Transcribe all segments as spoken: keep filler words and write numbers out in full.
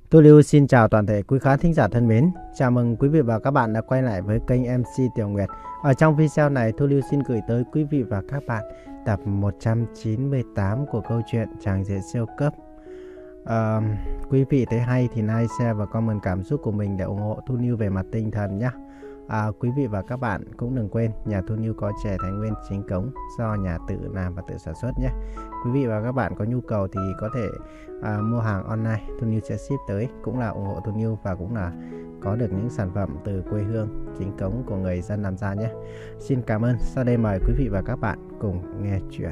Tôi Lưu xin chào toàn thể quý khán thính giả thân mến. Chào mừng quý vị và các bạn đã quay lại với kênh em xê Tiểu Nguyệt. Ở trong video này, Tôi Lưu xin gửi tới quý vị và các bạn tập một trăm chín mươi tám của câu chuyện Chàng rể siêu cấp. À, quý vị thấy hay thì like, share và comment cảm xúc của mình để ủng hộ Thu Lưu về mặt tinh thần nhé. À, quý vị và các bạn cũng đừng quên nhà Thu Lưu có chè Thái Nguyên chính cống do nhà tự làm và tự sản xuất nhé. Quý vị và các bạn có nhu cầu thì có thể à, mua hàng online, Thu Lưu sẽ ship tới, cũng là ủng hộ Thu Lưu và cũng là có được những sản phẩm từ quê hương chính cống của người dân làm ra nhé. Xin cảm ơn. Sau đây mời quý vị và các bạn cùng nghe chuyện.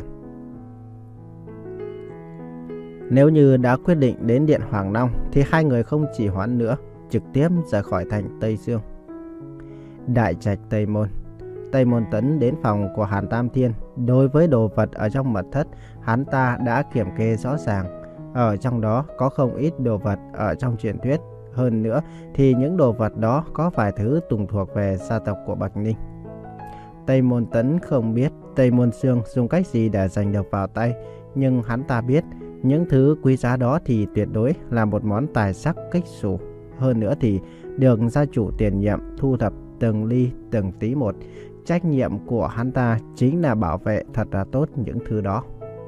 Nếu như đã quyết định đến Điện Hoàng Long thì hai người không chỉ hoãn nữa, trực tiếp rời khỏi thành Tây Dương. Đại trạch Tây Môn. Tây Môn Tấn đến phòng của Hàn Tam Thiên. Đối với đồ vật ở trong mật thất, hắn ta đã kiểm kê rõ ràng. Ở trong đó có không ít đồ vật ở trong truyền thuyết. Hơn nữa thì những đồ vật đó có vài thứ tùng thuộc về gia tộc của Bạch Ninh. Tây Môn Tấn không biết Tây Môn Xương dùng cách gì để giành được vào tay, nhưng hắn ta biết những thứ quý giá đó thì tuyệt đối là một món tài sắc kích xù. Hơn nữa thì được gia chủ tiền nhiệm thu thập từng ly từng tí một. Trách nhiệm của hắn ta chính là bảo vệ thật là tốt những thứ đó.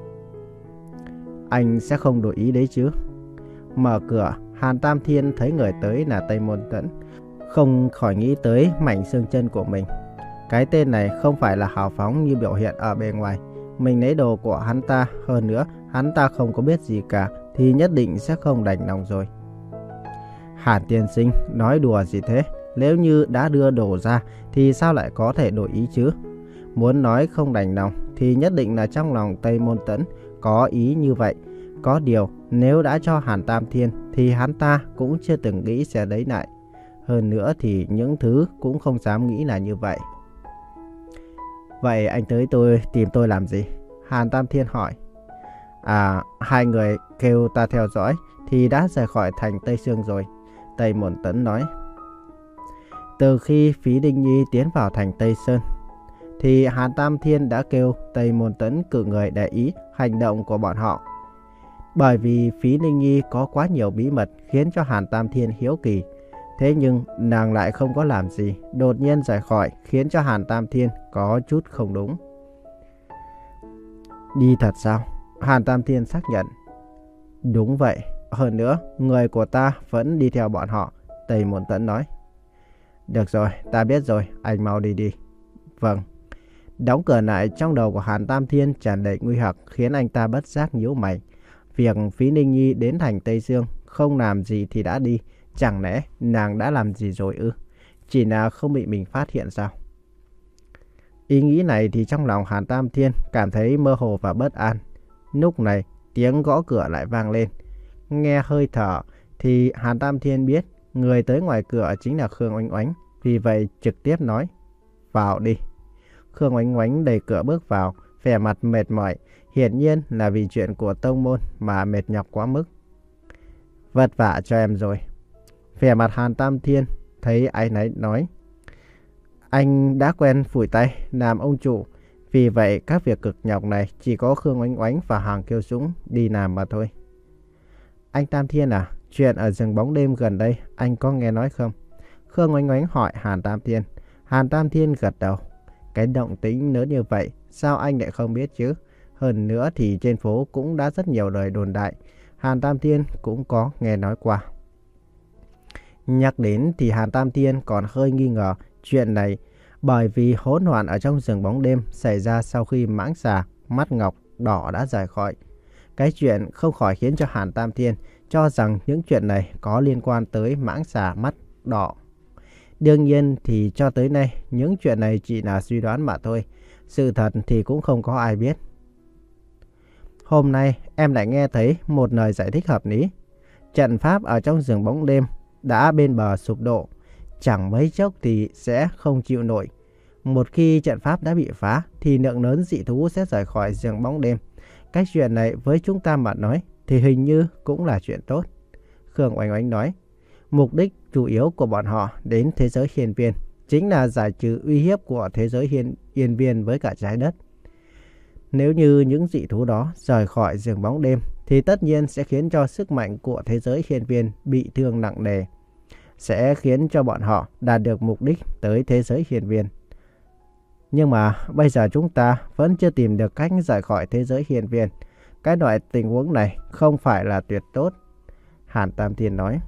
Anh sẽ không đổi ý đấy chứ? Mở cửa, Hàn Tam Thiên thấy người tới là Tây Môn Tấn, không khỏi nghĩ tới mảnh xương chân của mình. Cái tên này không phải là hào phóng như biểu hiện ở bề ngoài. Mình lấy đồ của hắn ta, hơn nữa hắn ta không có biết gì cả thì nhất định sẽ không đành lòng rồi. Hàn tiên sinh, nói đùa gì thế? Nếu như đã đưa đồ ra thì sao lại có thể đổi ý chứ? Muốn nói không đành lòng thì nhất định là trong lòng Tây Môn Tấn có ý như vậy. Có điều nếu đã cho Hàn Tam Thiên thì hắn ta cũng chưa từng nghĩ sẽ lấy lại. Hơn nữa thì những thứ cũng không dám nghĩ là như vậy. Vậy anh tới tôi tìm tôi làm gì? Hàn Tam Thiên hỏi. À, hai người kêu ta theo dõi thì đã rời khỏi thành Tây Sương rồi. Tây Môn Tấn nói. Từ khi Phí Đinh Nhi tiến vào thành Tây Sơn thì Hàn Tam Thiên đã kêu Tây Môn Tấn cử người để ý hành động của bọn họ. Bởi vì Phí Đinh Nhi có quá nhiều bí mật khiến cho Hàn Tam Thiên hiếu kỳ. Thế nhưng nàng lại không có làm gì, đột nhiên rời khỏi khiến cho Hàn Tam Thiên có chút không đúng. Đi thật sao? Hàn Tam Thiên xác nhận. Đúng vậy, hơn nữa người của ta vẫn đi theo bọn họ, Tây Môn Tấn nói. Được rồi, ta biết rồi, anh mau đi đi. Vâng. Đóng cửa lại, trong đầu của Hàn Tam Thiên tràn đầy nguy hoặc khiến anh ta bất giác nhíu mày. Việc Phí Ninh Nhi đến thành Tây Dương không làm gì thì đã đi, chẳng lẽ nàng đã làm gì rồi ư? Chỉ là không bị mình phát hiện sao? Ý nghĩ này thì trong lòng Hàn Tam Thiên cảm thấy mơ hồ và bất an. Lúc này tiếng gõ cửa lại vang lên. Nghe hơi thở thì Hàn Tam Thiên biết người tới ngoài cửa chính là Khương Oánh Oánh, vì vậy trực tiếp nói, vào đi. Khương Oánh Oánh đẩy cửa bước vào, vẻ mặt mệt mỏi, hiển nhiên là vì chuyện của tông môn mà mệt nhọc quá mức. Vất vả cho em rồi. Vẻ mặt Hàn Tam Thiên thấy áy náy nói, anh đã quen phủi tay làm ông chủ, vì vậy các việc cực nhọc này chỉ có Khương Oánh Oánh và Hàng Kiêu Dũng đi làm mà thôi. Anh Tam Thiên à, chuyện ở rừng bóng đêm gần đây anh có nghe nói không? Khương Oánh Oánh hỏi Hàn Tam Thiên. Hàn Tam Thiên gật đầu. Cái động tĩnh lớn như vậy sao anh lại không biết chứ? Hơn nữa thì trên phố cũng đã rất nhiều lời đồn đại, Hàn Tam Thiên cũng có nghe nói qua. Nhắc đến thì Hàn Tam Thiên còn hơi nghi ngờ chuyện này, bởi vì hỗn loạn ở trong rừng bóng đêm xảy ra sau khi mãng xà mắt ngọc đỏ đã rời khỏi. Cái chuyện không khỏi khiến cho Hàn Tam Thiên cho rằng những chuyện này có liên quan tới mãng xà mắt đỏ. Đương nhiên thì cho tới nay những chuyện này chỉ là suy đoán mà thôi, sự thật thì cũng không có ai biết. Hôm nay em lại nghe thấy một lời giải thích hợp lý. Trận pháp ở trong rừng bóng đêm đã bên bờ sụp đổ, chẳng mấy chốc thì sẽ không chịu nổi. Một khi trận pháp đã bị phá thì lượng lớn dị thú sẽ rời khỏi rừng bóng đêm. Cái chuyện này với chúng ta mà nói thì hình như cũng là chuyện tốt. Khương Oánh Oánh nói, mục đích chủ yếu của bọn họ đến thế giới hiên viên chính là giải trừ uy hiếp của thế giới hiên yên viên với cả trái đất. Nếu như những dị thú đó rời khỏi rừng bóng đêm thì tất nhiên sẽ khiến cho sức mạnh của thế giới hiên viên bị thương nặng nề, sẽ khiến cho bọn họ đạt được mục đích tới thế giới hiên viên. Nhưng mà bây giờ chúng ta vẫn chưa tìm được cách rời khỏi thế giới hiên viên. Cái loại tình huống này không phải là tuyệt tốt. Hàn Tam Thiên nói.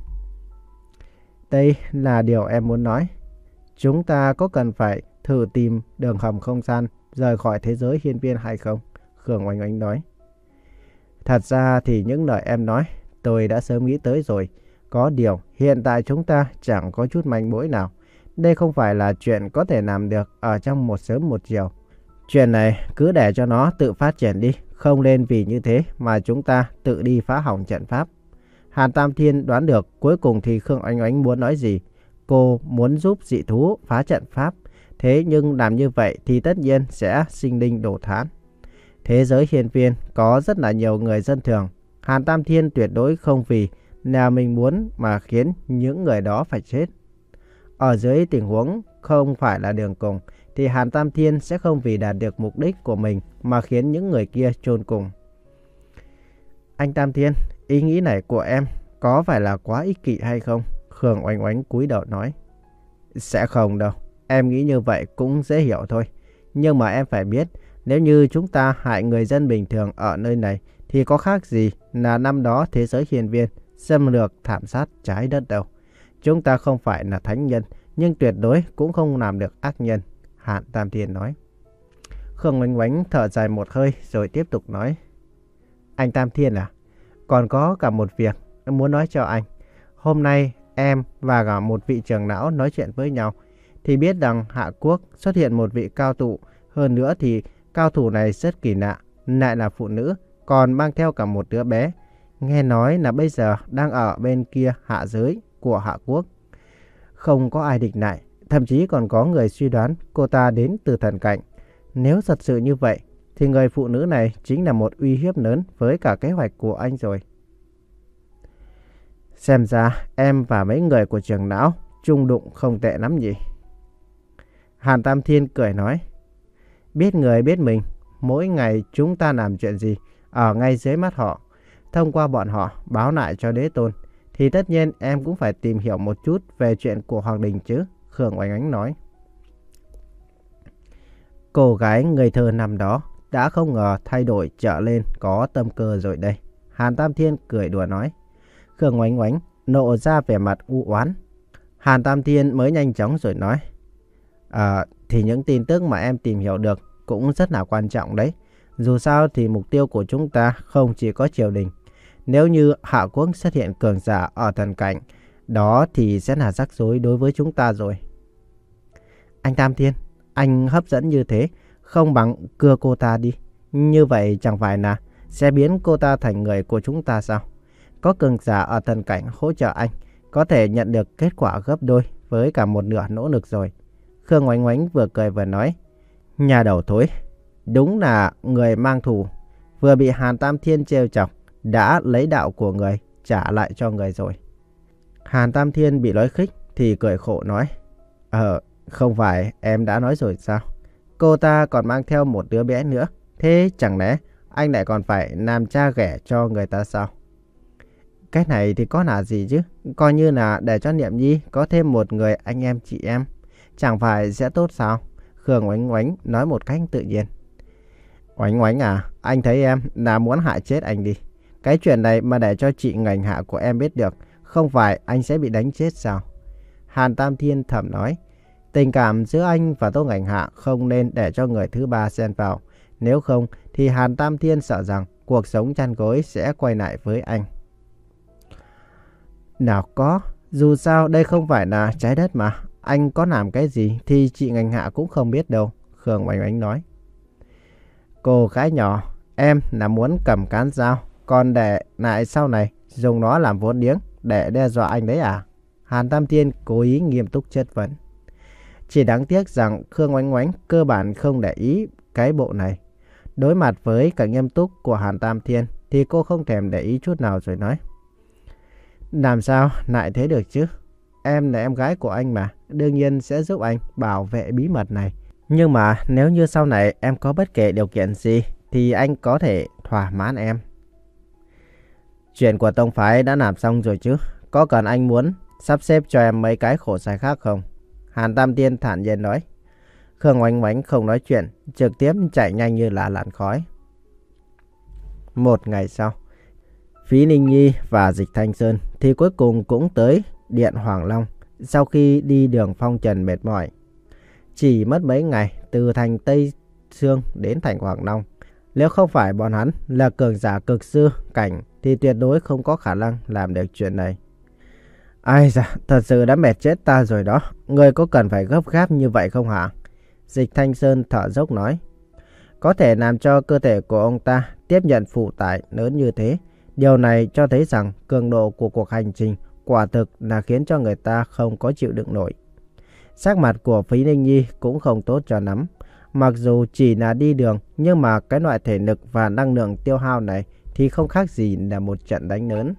Đây là điều em muốn nói. Chúng ta có cần phải thử tìm đường hầm không gian rời khỏi thế giới hiên viên hay không? Khương Oanh Oanh nói. Thật ra thì những lời em nói tôi đã sớm nghĩ tới rồi. Có điều hiện tại chúng ta chẳng có chút manh mối nào. Đây không phải là chuyện có thể làm được ở trong một sớm một chiều. Chuyện này cứ để cho nó tự phát triển đi. Không nên vì như thế mà chúng ta tự đi phá hỏng trận pháp. Hàn Tam Thiên đoán được cuối cùng thì Khương Oanh Oanh muốn nói gì. Cô muốn giúp dị thú phá trận pháp. Thế nhưng làm như vậy thì tất nhiên sẽ sinh linh đổ thán. Thế giới hiên viên có rất là nhiều người dân thường. Hàn Tam Thiên tuyệt đối không vì nào mình muốn mà khiến những người đó phải chết. Ở dưới tình huống không phải là đường cùng thì Hàn Tam Thiên sẽ không vì đạt được mục đích của mình mà khiến những người kia chôn cùng. Anh Tam Thiên, ý nghĩ này của em có phải là quá ích kỷ hay không? Khương Oanh Oanh cúi đầu nói. Sẽ không đâu, em nghĩ như vậy cũng dễ hiểu thôi. Nhưng mà em phải biết, nếu như chúng ta hại người dân bình thường ở nơi này thì có khác gì là năm đó thế giới hiên viên xâm lược thảm sát trái đất đâu. Chúng ta không phải là thánh nhân, nhưng tuyệt đối cũng không làm được ác nhân. Hàn Tam Thiên nói. Khương Oanh Oanh thở dài một hơi rồi tiếp tục nói. Anh Tam Thiên à, còn có cả một việc em muốn nói cho anh. Hôm nay em và cả một vị trưởng lão nói chuyện với nhau thì biết rằng Hạ Quốc xuất hiện một vị cao thủ. Hơn nữa thì cao thủ này rất kỳ lạ, lại là phụ nữ, còn mang theo cả một đứa bé. Nghe nói là bây giờ đang ở bên kia hạ giới của Hạ Quốc. Không có ai địch lại, thậm chí còn có người suy đoán cô ta đến từ thần cảnh. Nếu thật sự như vậy thì người phụ nữ này chính là một uy hiếp lớn với cả kế hoạch của anh rồi. Xem ra em và mấy người của trưởng lão chung đụng không tệ lắm nhỉ? Hàn Tam Thiên cười nói. Biết người biết mình, mỗi ngày chúng ta làm chuyện gì ở ngay dưới mắt họ, thông qua bọn họ báo lại cho đế tôn, thì tất nhiên em cũng phải tìm hiểu một chút về chuyện của Hoàng Đình chứ, Khương Oanh Oanh nói. Cô gái người thơ năm đó đã không ngờ thay đổi trở lên có tâm cơ rồi đây. Hàn Tam Thiên cười đùa nói. Khương Oanh Oanh nộ ra vẻ mặt u oán. Hàn Tam Thiên mới nhanh chóng rồi nói. À, thì những tin tức mà em tìm hiểu được cũng rất là quan trọng đấy. Dù sao thì mục tiêu của chúng ta không chỉ có triều đình. Nếu như Hạ Quốc xuất hiện cường giả ở thần cảnh, đó thì sẽ là rắc rối đối với chúng ta rồi. Anh Tam Thiên, anh hấp dẫn như thế, không bằng cưa cô ta đi. Như vậy chẳng phải là sẽ biến cô ta thành người của chúng ta sao? Có cường giả ở thần cảnh hỗ trợ anh, có thể nhận được kết quả gấp đôi với cả một nửa nỗ lực rồi. Khương Oanh Oanh vừa cười vừa nói. Nhà đầu thối, đúng là người mang thù, vừa bị Hàn Tam Thiên trêu chọc, đã lấy đạo của người trả lại cho người rồi. Hàn Tam Thiên bị nói khích thì cười khổ nói. Ờ, không phải em đã nói rồi sao? Cô ta còn mang theo một đứa bé nữa. Thế chẳng lẽ anh lại còn phải làm cha ghẻ cho người ta sao? Cái này thì có là gì chứ? Coi như là để cho Niệm Nhi có thêm một người anh em chị em, chẳng phải sẽ tốt sao? Khương Oanh Oanh nói một cách tự nhiên. Oanh Oanh à, anh thấy em là muốn hại chết anh đi. Cái chuyện này mà để cho chị ngành hạ của em biết được, không phải anh sẽ bị đánh chết sao? Hàn Tam Thiên thầm nói. Tình cảm giữa anh và Tô Ngành Hạ không nên để cho người thứ ba xen vào. Nếu không thì Hàn Tam Thiên sợ rằng cuộc sống chăn gối sẽ quay lại với anh. Nào có, dù sao đây không phải là trái đất mà. Anh có làm cái gì thì chị Ngành Hạ cũng không biết đâu, Khương Oanh Oanh nói. Cô gái nhỏ, em là muốn cầm cán dao, còn để lại sau này dùng nó làm vốn liếng để đe dọa anh đấy à? Hàn Tam Thiên cố ý nghiêm túc chất vấn. Chỉ đáng tiếc rằng Khương Oanh Oanh cơ bản không để ý cái bộ này. Đối mặt với cả nghiêm túc của Hàn Tam Thiên thì cô không thèm để ý chút nào rồi nói. Làm sao lại thế được chứ? Em là em gái của anh mà, đương nhiên sẽ giúp anh bảo vệ bí mật này. Nhưng mà nếu như sau này em có bất kể điều kiện gì thì anh có thể thỏa mãn em. Chuyện của tông phái đã làm xong rồi chứ. Có cần anh muốn sắp xếp cho em mấy cái khổ sai khác không? Hàn Tam Tiên thản nhiên nói. Khương Oánh Oánh không nói chuyện, trực tiếp chạy nhanh như là làn khói. Một ngày sau, Phí Ninh Nhi và Dịch Thanh Sơn thì cuối cùng cũng tới Điện Hoàng Long sau khi đi đường phong trần mệt mỏi. Chỉ mất mấy ngày từ thành Tây Sương đến thành Hoàng Long. Nếu không phải bọn hắn là cường giả cực sư cảnh thì tuyệt đối không có khả năng làm được chuyện này. Ai da, thật sự đã mệt chết ta rồi đó. Người có cần phải gấp gáp như vậy không hả? Dịch Thanh Sơn thở dốc nói. Có thể làm cho cơ thể của ông ta tiếp nhận phụ tải lớn như thế. Điều này cho thấy rằng cường độ của cuộc hành trình quả thực là khiến cho người ta không có chịu đựng nổi. Sắc mặt của Phí Ninh Nhi cũng không tốt cho lắm. Mặc dù chỉ là đi đường, nhưng mà cái loại thể lực và năng lượng tiêu hao này thì không khác gì là một trận đánh lớn.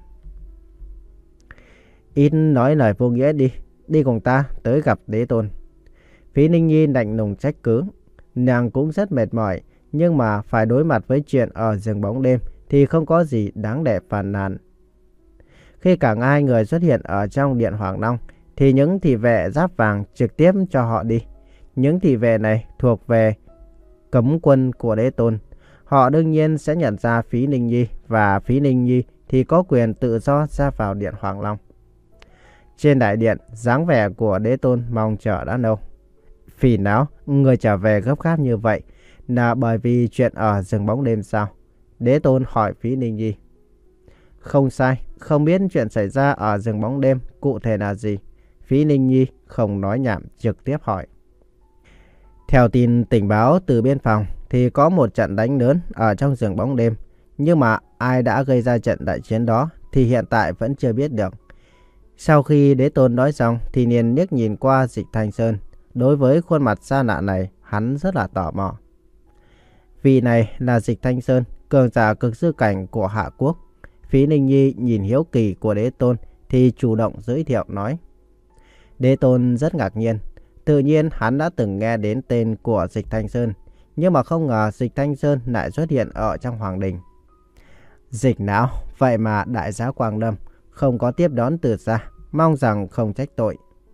Ít nói lời vô nghĩa đi, đi cùng ta tới gặp Đế Tôn. Phí Ninh Nhi lạnh lùng trách cứ. Nàng cũng rất mệt mỏi, nhưng mà phải đối mặt với chuyện ở rừng bóng đêm thì không có gì đáng để phàn nàn. Khi cả hai người xuất hiện ở trong Điện Hoàng Long thì những thị vệ giáp vàng trực tiếp cho họ đi. Những thị vệ này thuộc về cấm quân của Đế Tôn. Họ đương nhiên sẽ nhận ra Phí Ninh Nhi và Phí Ninh Nhi thì có quyền tự do ra vào Điện Hoàng Long. Trên đại điện, dáng vẻ của Đế Tôn mong chờ đã lâu. Phỉ não, người trở về gấp gáp như vậy là bởi vì chuyện ở rừng bóng đêm sao? Đế Tôn hỏi Phí Ninh Nhi. Không sai, không biết chuyện xảy ra ở rừng bóng đêm cụ thể là gì. Phí Ninh Nhi không nói nhảm trực tiếp hỏi. Theo tin tình báo từ biên phòng thì có một trận đánh lớn ở trong rừng bóng đêm. Nhưng mà ai đã gây ra trận đại chiến đó thì hiện tại vẫn chưa biết được. Sau khi Đế Tôn nói xong thì liền liếc nhìn qua Dịch Thanh Sơn. Đối với khuôn mặt xa lạ này, hắn rất là tò mò. Vị này là Dịch Thanh Sơn, cường giả cực sư cảnh của Hạ Quốc. Phí Ninh Nhi nhìn hiếu kỳ của Đế Tôn thì chủ động giới thiệu nói. Đế Tôn rất ngạc nhiên. Tự nhiên hắn đã từng nghe đến tên của Dịch Thanh Sơn, nhưng mà không ngờ Dịch Thanh Sơn lại xuất hiện ở trong Hoàng Đình. Dịch não, vậy mà đại giá Quang Lâm không có tiếp đón từ xa, mong rằng không trách tội.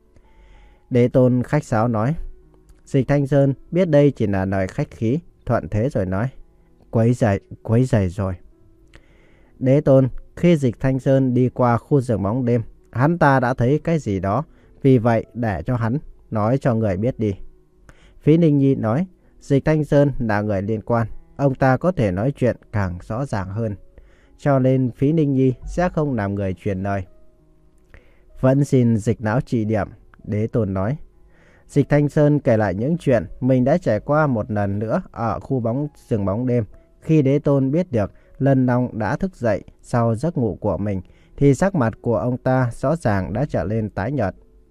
Đế Tôn khách sáo nói. Dịch Thanh Sơn biết đây chỉ là lời khách khí, thuận thế rồi nói. Quấy rầy, quấy rầy rồi. Đế Tôn, khi Dịch Thanh Sơn đi qua khu rừng bóng đêm, hắn ta đã thấy cái gì đó, vì vậy để cho hắn nói cho người biết đi. Phí Ninh Nhi nói, Dịch Thanh Sơn là người liên quan, ông ta có thể nói chuyện càng rõ ràng hơn. Cho nên Phí Ninh Nhi sẽ không làm người truyền lời. Vẫn xin Dịch não chỉ điểm, Đế Tôn nói. Dịch Thanh Sơn kể lại những chuyện mình đã trải qua một lần nữa ở khu bóng rừng bóng đêm. Khi Đế Tôn biết được Lân Long đã thức dậy sau giấc ngủ của mình, thì sắc mặt của ông ta rõ ràng đã trở lên tái nhợt.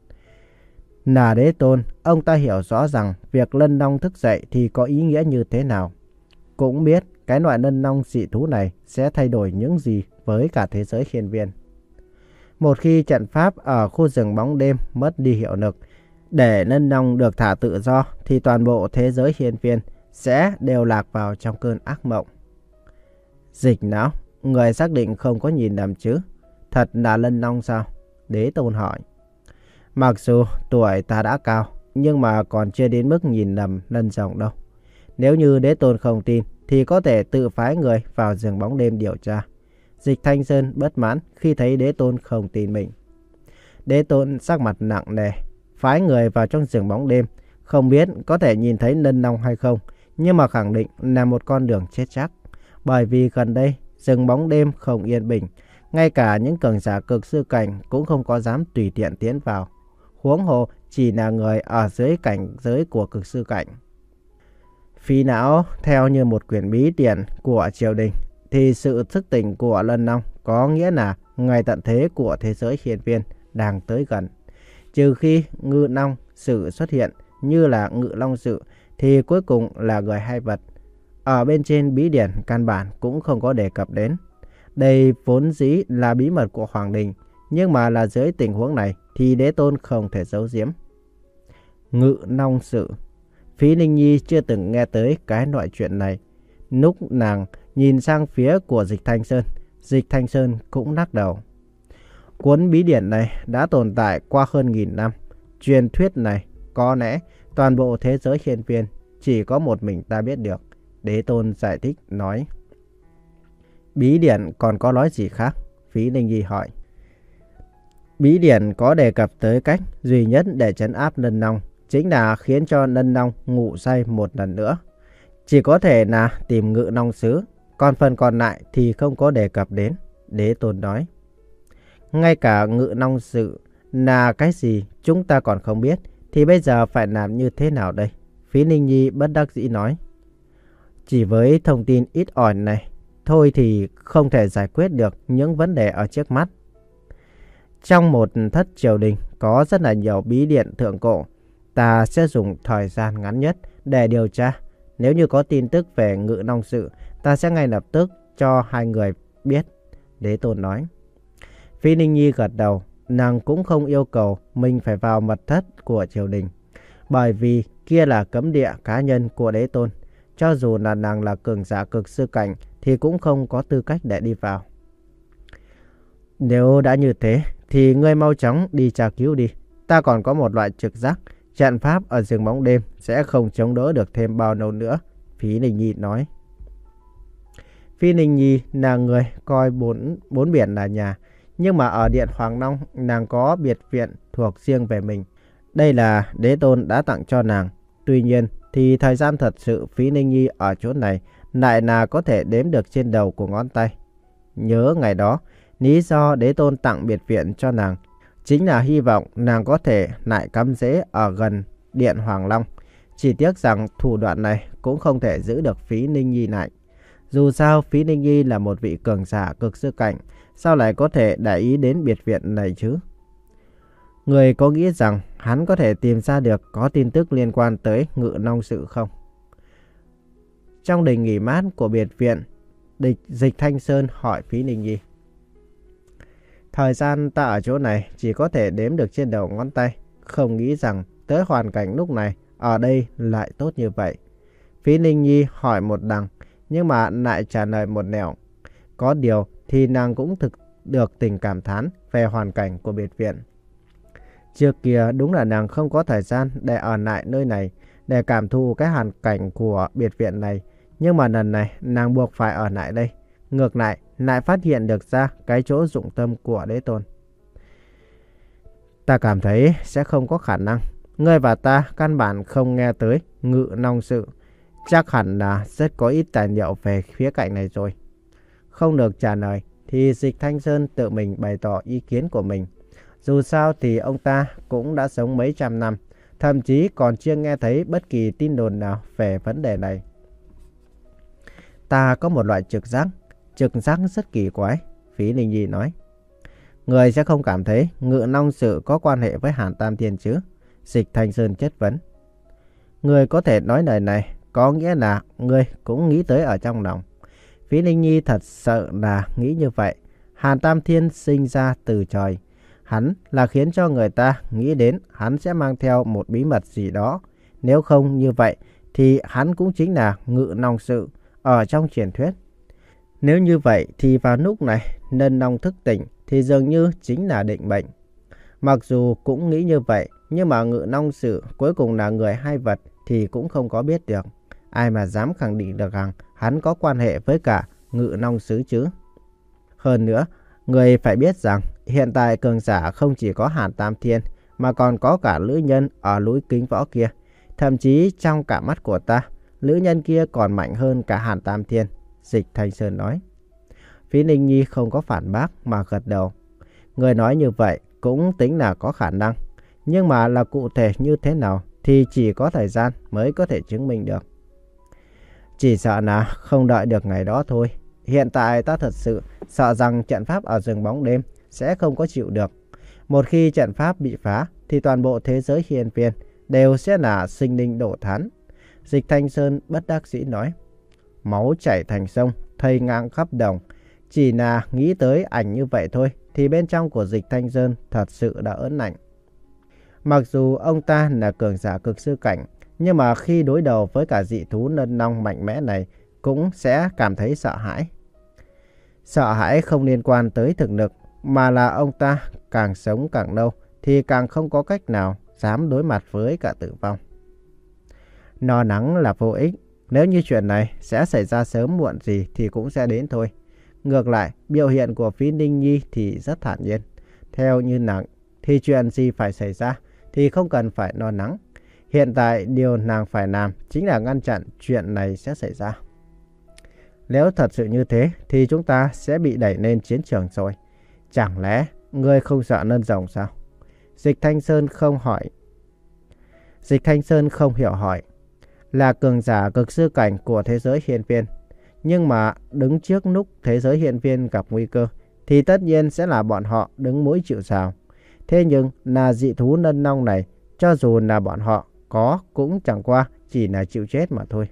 Là Đế Tôn, ông ta hiểu rõ rằng việc Lân Long thức dậy thì có ý nghĩa như thế nào. Cũng biết cái loại Lân Long dị thú này sẽ thay đổi những gì với cả thế giới hiên viên. Một khi trận pháp ở khu rừng bóng đêm mất đi hiệu lực, để Lân Long được thả tự do thì toàn bộ thế giới hiên viên sẽ đều lạc vào trong cơn ác mộng. Dịch não, người xác định không có nhìn lầm chứ? Thật là Lân Long sao? Đế Tôn hỏi. Mặc dù tuổi ta đã cao, nhưng mà còn chưa đến mức nhìn lầm Lân Rồng đâu. Nếu như Đế Tôn không tin, thì có thể tự phái người vào rừng bóng đêm điều tra. Dịch Thanh Sơn bất mãn khi thấy Đế Tôn không tin mình. Đế Tôn sắc mặt nặng nề, phái người vào trong rừng bóng đêm, không biết có thể nhìn thấy Lân Long hay không, nhưng mà khẳng định là một con đường chết chắc. Bởi vì gần đây, rừng bóng đêm không yên bình, ngay cả những cường giả cực sư cảnh cũng không có dám tùy tiện tiến vào. Huống hồ chỉ là người ở dưới cảnh giới của cực sư cảnh. Phí não theo như một quyển bí điển của triều đình, thì sự thức tỉnh của Lân Long có nghĩa là ngày tận thế của thế giới hiên viên đang tới gần. Trừ khi Ngự Long Sự xuất hiện như là Ngự Long Sự thì cuối cùng là người hay vật. Ở bên trên bí điển căn bản cũng không có đề cập đến. Đây vốn dĩ là bí mật của Hoàng Đình, nhưng mà là dưới tình huống này thì Đế Tôn không thể giấu giếm. Ngự Long Sự. Phí Ninh Nhi chưa từng nghe tới cái loại chuyện này. Lúc nàng nhìn sang phía của Dịch Thanh Sơn, Dịch Thanh Sơn cũng lắc đầu. Cuốn bí điển này đã tồn tại qua hơn nghìn năm. Truyền thuyết này có lẽ toàn bộ thế giới hiên viên chỉ có một mình ta biết được. Đế Tôn giải thích nói. Bí điển còn có nói gì khác? Phí Ninh Nhi hỏi. Bí điển có đề cập tới cách duy nhất để trấn áp Nân Long, chính là khiến cho Nân Long ngủ say một lần nữa. Chỉ có thể là tìm Ngự Long Sứ, còn phần còn lại thì không có đề cập đến. Đế Tôn nói. Ngay cả Ngự Long Sứ là cái gì chúng ta còn không biết, thì bây giờ phải làm như thế nào đây? Phí Ninh Nhi bất đắc dĩ nói. Chỉ với thông tin ít ỏi này thôi thì không thể giải quyết được những vấn đề ở trước mắt. Trong một thất triều đình có rất là nhiều bí điện thượng cổ. Ta sẽ dùng thời gian ngắn nhất để điều tra. Nếu như có tin tức về Ngự Long Sự, ta sẽ ngay lập tức cho hai người biết. Đế Tôn nói. Phí Ninh Nhi gật đầu. Nàng cũng không yêu cầu mình phải vào mật thất của triều đình, bởi vì kia là cấm địa cá nhân của Đế Tôn. Cho dù là nàng là cường giả cực sư cảnh thì cũng không có tư cách để đi vào. Nếu đã như thế thì ngươi mau chóng đi tra cứu đi. Ta còn có một loại trực giác, trận pháp ở rừng bóng đêm sẽ không chống đỡ được thêm bao lâu nữa. Phí Ninh Nhi nói. Phí Ninh Nhi là người coi bốn, bốn biển là nhà. Nhưng mà ở Điện Hoàng Long nàng có biệt viện thuộc riêng về mình. Đây là Đế Tôn đã tặng cho nàng. Tuy nhiên thì thời gian thật sự Phí Ninh Nhi ở chỗ này lại là có thể đếm được trên đầu của ngón tay. Nhớ ngày đó, lý do Đế Tôn tặng biệt viện cho nàng chính là hy vọng nàng có thể lại cắm rễ ở gần Điện Hoàng Long. Chỉ tiếc rằng thủ đoạn này cũng không thể giữ được Phí Ninh Nhi lại. Dù sao Phí Ninh Nhi là một vị cường giả cực sư cảnh, sao lại có thể để ý đến biệt viện này chứ? Người có nghĩ rằng hắn có thể tìm ra được có tin tức liên quan tới Ngự Long Sự không? Trong đình nghỉ mát của biệt viện, địch Dịch Thanh Sơn hỏi Phí Ninh Nhi. Thời gian ta ở chỗ này chỉ có thể đếm được trên đầu ngón tay. Không nghĩ rằng tới hoàn cảnh lúc này ở đây lại tốt như vậy. Phí Ninh Nhi hỏi một đằng, nhưng mà lại trả lời một nẻo. Có điều thì nàng cũng thực được tình cảm thán về hoàn cảnh của biệt viện. Trước kia đúng là nàng không có thời gian để ở lại nơi này, để cảm thụ cái hoàn cảnh của biệt viện này. Nhưng mà lần này nàng buộc phải ở lại đây. Ngược lại, lại phát hiện được ra cái chỗ dụng tâm của Đế Tôn. Ta cảm thấy sẽ không có khả năng. Ngươi và ta căn bản không nghe tới Ngự Long Sự. Chắc hẳn là rất có ít tài liệu về khía cạnh này rồi. Không được trả lời thì Dịch Thanh Sơn tự mình bày tỏ ý kiến của mình. Dù sao thì ông ta cũng đã sống mấy trăm năm, thậm chí còn chưa nghe thấy bất kỳ tin đồn nào về vấn đề này. Ta có một loại trực giác, trực giác rất kỳ quái, Phí Ninh Nhi nói. Người sẽ không cảm thấy Ngự Long Sự có quan hệ với Hàn Tam Thiên chứ? Dịch Thanh Sơn chất vấn. Người có thể nói lời này, có nghĩa là người cũng nghĩ tới ở trong lòng. Phí Ninh Nhi thật sợ là nghĩ như vậy. Hàn Tam Thiên sinh ra từ trời. Hắn là khiến cho người ta nghĩ đến hắn sẽ mang theo một bí mật gì đó. Nếu không như vậy thì hắn cũng chính là Ngự Long Sự ở trong truyền thuyết. Nếu như vậy thì vào lúc này Nân Long thức tỉnh thì dường như chính là định mệnh. Mặc dù cũng nghĩ như vậy, nhưng mà Ngự Long Sự cuối cùng là người hay vật thì cũng không có biết được. Ai mà dám khẳng định được rằng hắn có quan hệ với cả Ngự Long Sứ chứ? Hơn nữa, người phải biết rằng hiện tại cường giả không chỉ có Hàn Tam Thiên mà còn có cả nữ nhân ở núi Kính Võ kia. Thậm chí trong cả mắt của ta, nữ nhân kia còn mạnh hơn cả Hàn Tam Thiên, Dịch Thanh Sơn nói. Phí Ninh Nhi không có phản bác mà gật đầu. Người nói như vậy cũng tính là có khả năng. Nhưng mà là cụ thể như thế nào thì chỉ có thời gian mới có thể chứng minh được. Chỉ sợ là không đợi được ngày đó thôi. Hiện tại ta thật sự sợ rằng trận pháp ở rừng bóng đêm sẽ không có chịu được. Một khi trận pháp bị phá thì toàn bộ thế giới hiên viên đều sẽ là sinh linh đổ thán. Dịch Thanh Sơn bất đắc dĩ nói. Máu chảy thành sông, thây ngang khắp đồng. Chỉ là nghĩ tới ảnh như vậy thôi thì bên trong của Dịch Thanh Sơn thật sự đã ớn lạnh. Mặc dù ông ta là cường giả cực sư cảnh, nhưng mà khi đối đầu với cả dị thú Nân Long mạnh mẽ này cũng sẽ cảm thấy sợ hãi. Sợ hãi không liên quan tới thực lực, mà là ông ta càng sống càng lâu thì càng không có cách nào dám đối mặt với cả tử vong. Lo lắng là vô ích, nếu như chuyện này sẽ xảy ra sớm muộn gì thì cũng sẽ đến thôi. Ngược lại, biểu hiện của Phí Ninh Nhi thì rất thản nhiên. Theo như nàng thì chuyện gì phải xảy ra thì không cần phải lo lắng. Hiện tại điều nàng phải làm chính là ngăn chặn chuyện này sẽ xảy ra. Nếu thật sự như thế thì chúng ta sẽ bị đẩy lên chiến trường rồi. Chẳng lẽ ngươi không sợ nân rồng sao? Dịch Thanh Sơn không hỏi. Dịch Thanh Sơn không hiểu hỏi. Là cường giả cực sư cảnh của thế giới hiên viên. Nhưng mà đứng trước lúc thế giới hiên viên gặp nguy cơ thì tất nhiên sẽ là bọn họ đứng mũi chịu sào. Thế nhưng là dị thú nân long này, cho dù là bọn họ có cũng chẳng qua chỉ là chịu chết mà thôi.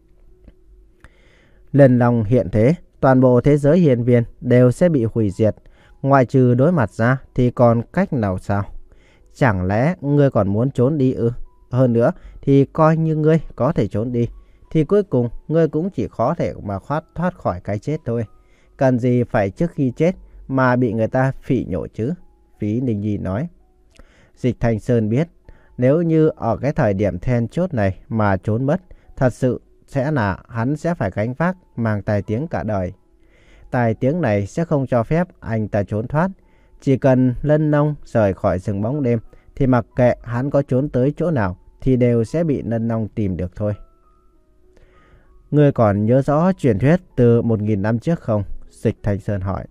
Lần lòng hiện thế, toàn bộ thế giới hiên viên đều sẽ bị hủy diệt. Ngoại trừ đối mặt ra thì còn cách nào sao? Chẳng lẽ ngươi còn muốn trốn đi ư? Hơn nữa thì coi như ngươi có thể trốn đi thì cuối cùng ngươi cũng chỉ có thể mà thoát thoát khỏi cái chết thôi. Cần gì phải trước khi chết mà bị người ta phỉ nhổ chứ? Phí Ninh Nhi nói. Dịch Thanh Sơn biết nếu như ở cái thời điểm then chốt này mà trốn mất, thật sự sẽ là hắn sẽ phải gánh vác mang tai tiếng cả đời. Tai tiếng này sẽ không cho phép anh ta trốn thoát. Chỉ cần Lân Long rời khỏi rừng bóng đêm thì mặc kệ hắn có trốn tới chỗ nào thì đều sẽ bị Lân Long tìm được thôi. Ngươi còn nhớ rõ truyền thuyết từ một nghìn năm trước không? Dịch Thanh Sơn hỏi.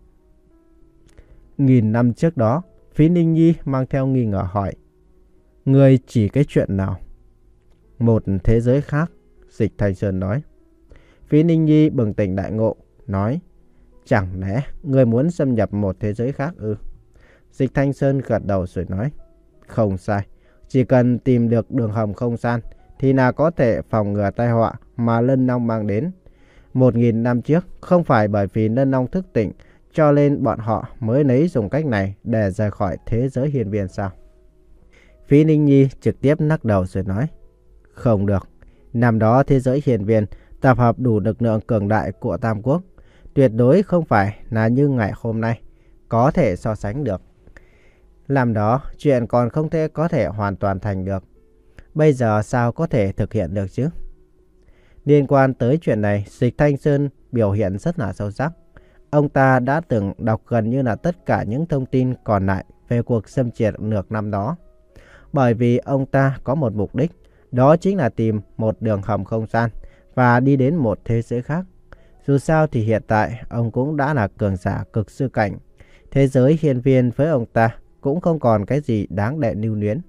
Nghìn năm trước đó, Phí Ninh Nhi mang theo nghi ngờ hỏi. Ngươi chỉ cái chuyện nào? Một thế giới khác, Dịch Thanh Sơn nói. Phí Ninh Nhi bừng tỉnh đại ngộ, nói. Chẳng lẽ ngươi muốn xâm nhập một thế giới khác ư? Dịch Thanh Sơn gật đầu rồi nói. Không sai, chỉ cần tìm được đường hầm không gian thì là có thể phòng ngừa tai họa mà Lân Long mang đến. Một nghìn năm trước, không phải bởi vì Lân Long thức tỉnh cho nên bọn họ mới lấy dùng cách này để rời khỏi thế giới hiên viên sao? Phí Ninh Nhi trực tiếp lắc đầu rồi nói. Không được, năm đó thế giới hiên viên tập hợp đủ lực lượng cường đại của Tam Quốc, tuyệt đối không phải là như ngày hôm nay có thể so sánh được. Làm đó chuyện còn không thể có thể hoàn toàn thành được. Bây giờ sao có thể thực hiện được chứ? Liên quan tới chuyện này, Dịch Thanh Sơn biểu hiện rất là sâu sắc. Ông ta đã từng đọc gần như là tất cả những thông tin còn lại về cuộc xâm chiếm lược năm đó. Bởi vì ông ta có một mục đích, đó chính là tìm một đường hầm không gian và đi đến một thế giới khác. Dù sao thì hiện tại ông cũng đã là cường giả cực sư cảnh. Thế giới hiên viên với ông ta cũng không còn cái gì đáng để lưu luyến.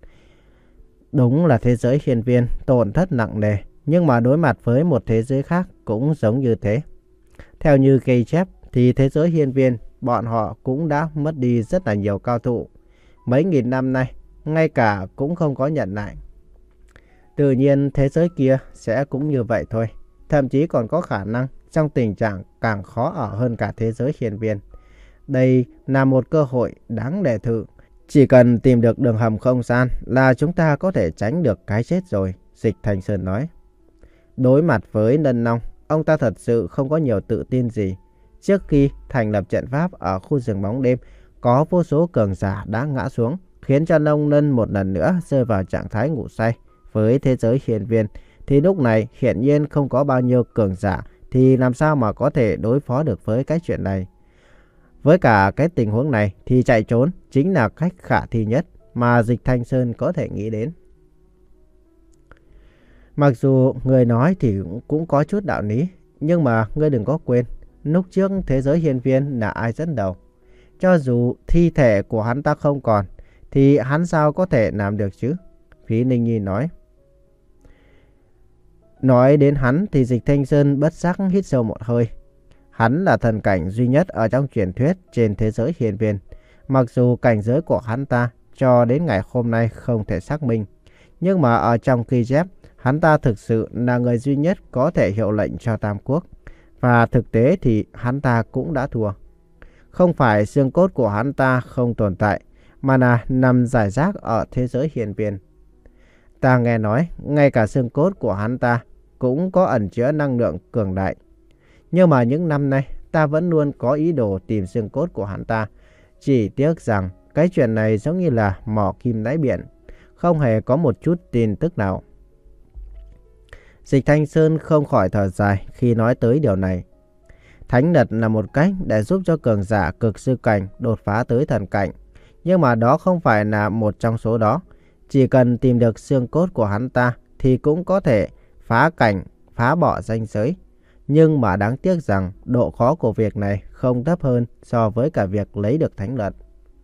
Đúng là thế giới hiên viên tổn thất nặng nề, nhưng mà đối mặt với một thế giới khác cũng giống như thế. Theo như ghi chép thì thế giới hiên viên bọn họ cũng đã mất đi rất là nhiều cao thủ. Mấy nghìn năm nay ngay cả cũng không có nhận lại. Tự nhiên thế giới kia sẽ cũng như vậy thôi. Thậm chí còn có khả năng trong tình trạng càng khó ở hơn cả thế giới hiên viên. Đây là một cơ hội đáng để thử. Chỉ cần tìm được đường hầm không gian là chúng ta có thể tránh được cái chết rồi, Dịch Thanh Sơn nói. Đối mặt với Lân Long, ông ta thật sự không có nhiều tự tin gì. Trước khi thành lập trận pháp ở khu rừng bóng đêm, có vô số cường giả đã ngã xuống, khiến cho Long Lân một lần nữa rơi vào trạng thái ngủ say. Với thế giới hiên viên thì lúc này hiển nhiên không có bao nhiêu cường giả thì làm sao mà có thể đối phó được với cái chuyện này. Với cả cái tình huống này thì chạy trốn chính là cách khả thi nhất mà Dịch Thanh Sơn có thể nghĩ đến. Mặc dù người nói thì cũng có chút đạo lý, nhưng mà ngươi đừng có quên, lúc trước thế giới hiên viên là ai dẫn đầu. Cho dù thi thể của hắn ta không còn, thì hắn sao có thể làm được chứ? Phí Ninh Nhi nói. Nói đến hắn thì Dịch Thanh Sơn bất giác hít sâu một hơi. Hắn là thần cảnh duy nhất ở trong truyền thuyết trên thế giới hiên viên. Mặc dù cảnh giới của hắn ta cho đến ngày hôm nay không thể xác minh, nhưng mà ở trong ghi chép, hắn ta thực sự là người duy nhất có thể hiệu lệnh cho Tam Quốc. Và thực tế thì hắn ta cũng đã thua. Không phải xương cốt của hắn ta không tồn tại, mà là nằm rải rác ở thế giới hiên viên. Ta nghe nói, ngay cả xương cốt của hắn ta cũng có ẩn chứa năng lượng cường đại. Nhưng mà những năm nay, ta vẫn luôn có ý đồ tìm xương cốt của hắn ta. Chỉ tiếc rằng cái chuyện này giống như là mò kim đáy biển, không hề có một chút tin tức nào. Dịch Thanh Sơn không khỏi thở dài khi nói tới điều này. Thánh Đật là một cách để giúp cho cường giả cực sư cảnh đột phá tới thần cảnh. Nhưng mà đó không phải là một trong số đó. Chỉ cần tìm được xương cốt của hắn ta thì cũng có thể phá cảnh, phá bỏ ranh giới. Nhưng mà đáng tiếc rằng độ khó của việc này không thấp hơn so với cả việc lấy được Thánh Đật.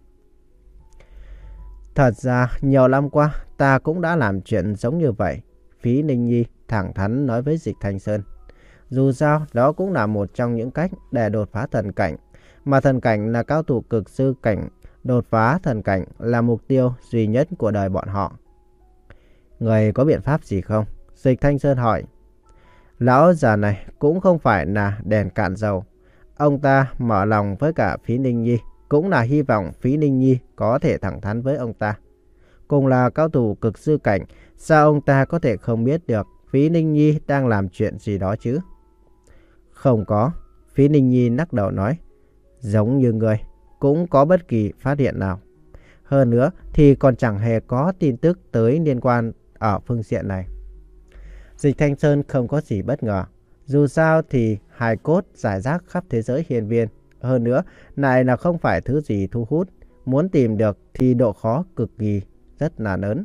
Thật ra nhiều năm qua ta cũng đã làm chuyện giống như vậy. Phí Ninh Nhi thẳng thắn nói với Dịch Thanh Sơn. Dù sao đó cũng là một trong những cách để đột phá thần cảnh. Mà thần cảnh là cao thủ cực sư cảnh. Đột phá thần cảnh là mục tiêu duy nhất của đời bọn họ. Người có biện pháp gì không? Dịch Thanh Sơn hỏi. Lão già này cũng không phải là đèn cạn dầu. Ông ta mở lòng với cả Phí Ninh Nhi, cũng là hy vọng Phí Ninh Nhi có thể thẳng thắn với ông ta. Cùng là cao thủ cực sư cảnh, sao ông ta có thể không biết được Phí Ninh Nhi đang làm chuyện gì đó chứ? Không có. Phí Ninh Nhi lắc đầu nói. Giống như người, cũng có bất kỳ phát hiện nào. Hơn nữa thì còn chẳng hề có tin tức tới liên quan ở phương diện này. Dịch Thanh Sơn không có gì bất ngờ. Dù sao thì hài cốt rải rác khắp thế giới hiên viên. Hơn nữa, này là không phải thứ gì thu hút. Muốn tìm được thì độ khó cực kỳ rất là lớn.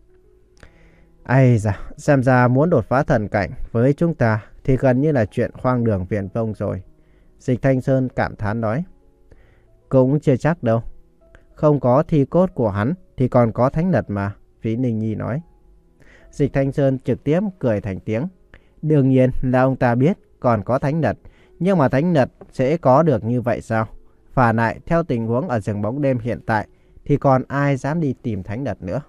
Ây da, xem ra muốn đột phá thần cảnh với chúng ta thì gần như là chuyện hoang đường viển vông rồi. Dịch Thanh Sơn cảm thán nói. Cũng chưa chắc đâu. Không có thi cốt của hắn thì còn có Thánh Đật mà, Phí Ninh Nhi nói. Dịch Thanh Sơn trực tiếp cười thành tiếng. Đương nhiên là ông ta biết còn có Thánh Đật. Nhưng mà Thánh Đật sẽ có được như vậy sao? Phả lại theo tình huống ở rừng bóng đêm hiện tại thì còn ai dám đi tìm Thánh Đật nữa?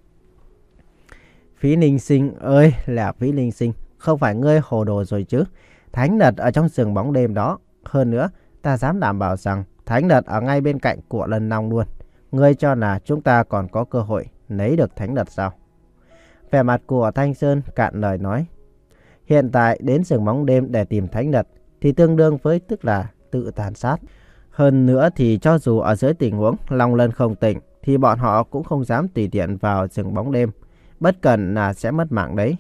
Phí Ninh Sinh ơi là Phí Ninh Sinh, không phải ngươi hồ đồ rồi chứ? Thánh Đật ở trong rừng bóng đêm đó. Hơn nữa, ta dám đảm bảo rằng Thánh Đật ở ngay bên cạnh của Lân Long luôn. Ngươi cho là chúng ta còn có cơ hội lấy được Thánh Đật sao? Vẻ mặt của Thanh Sơn cạn lời nói. Hiện tại đến rừng bóng đêm để tìm Thánh Đật thì tương đương với tức là tự tàn sát. Hơn nữa thì cho dù ở dưới tình huống Long Lân không tỉnh thì bọn họ cũng không dám tùy tiện vào rừng bóng đêm. Bất cẩn là sẽ mất mạng đấy.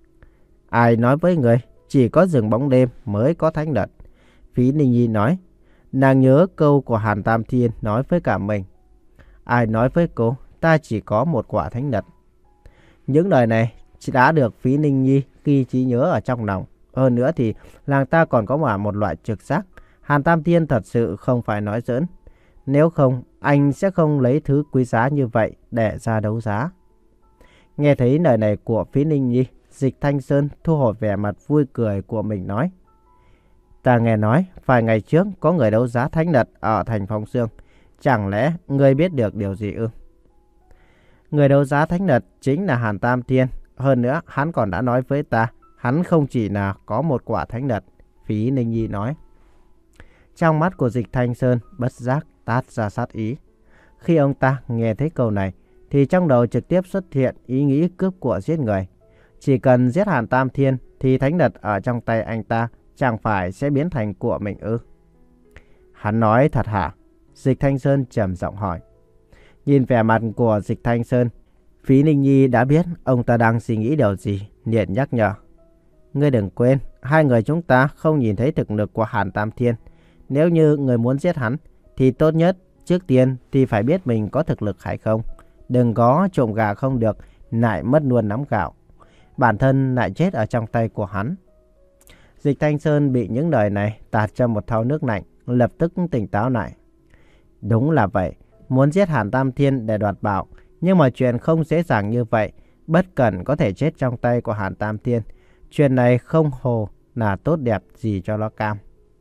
Ai nói với người chỉ có rừng bóng đêm mới có Thánh Đật? Phí Ninh Nhi nói. Nàng nhớ câu của Hàn Tam Thiên nói với cả mình. Ai nói với cô ta chỉ có một quả Thánh Đật? Những lời này chỉ đã được Phí Ninh Nhi ghi trí nhớ ở trong lòng. Hơn nữa thì làng ta còn có mà một loại trực giác. Hàn Tam Thiên thật sự không phải nói giỡn. Nếu không, anh sẽ không lấy thứ quý giá như vậy để ra đấu giá. Nghe thấy lời này của Phí Ninh Nhi, Dịch Thanh Sơn thu hồi vẻ mặt vui cười của mình nói. Ta nghe nói, vài ngày trước có người đấu giá Thánh Đật ở thành Phong Sương. Chẳng lẽ ngươi biết được điều gì ư? Người đấu giá Thánh Đật chính là Hàn Tam Thiên. Hơn nữa, hắn còn đã nói với ta, hắn không chỉ là có một quả Thánh Đật. Phí Ninh Nhi nói. Trong mắt của Dịch Thanh Sơn bất giác tát ra sát ý. Khi ông ta nghe thấy câu này, thì trong đầu trực tiếp xuất hiện ý nghĩ cướp của giết người. Chỉ cần giết Hàn Tam Thiên thì Thánh Đật ở trong tay anh ta chẳng phải sẽ biến thành của mình ư? Hắn nói thật hả? Dịch Thanh Sơn trầm giọng hỏi. Nhìn vẻ mặt của Dịch Thanh Sơn, Phí Ninh Nhi đã biết ông ta đang suy nghĩ điều gì, liền nhắc nhở. Ngươi đừng quên, hai người chúng ta không nhìn thấy thực lực của Hàn Tam Thiên. Nếu như người muốn giết hắn, thì tốt nhất trước tiên thì phải biết mình có thực lực hay không. Đừng có trộm gà không được, lại mất luôn nắm gạo. Bản thân lại chết ở trong tay của hắn. Dịch Thanh Sơn bị những lời này tạt cho một thau nước lạnh, lập tức tỉnh táo lại. Đúng là vậy, muốn giết Hàn Tam Thiên để đoạt bảo, nhưng mà chuyện không dễ dàng như vậy. Bất cẩn có thể chết trong tay của Hàn Tam Thiên. Chuyện này không hồ là tốt đẹp gì cho nó cam.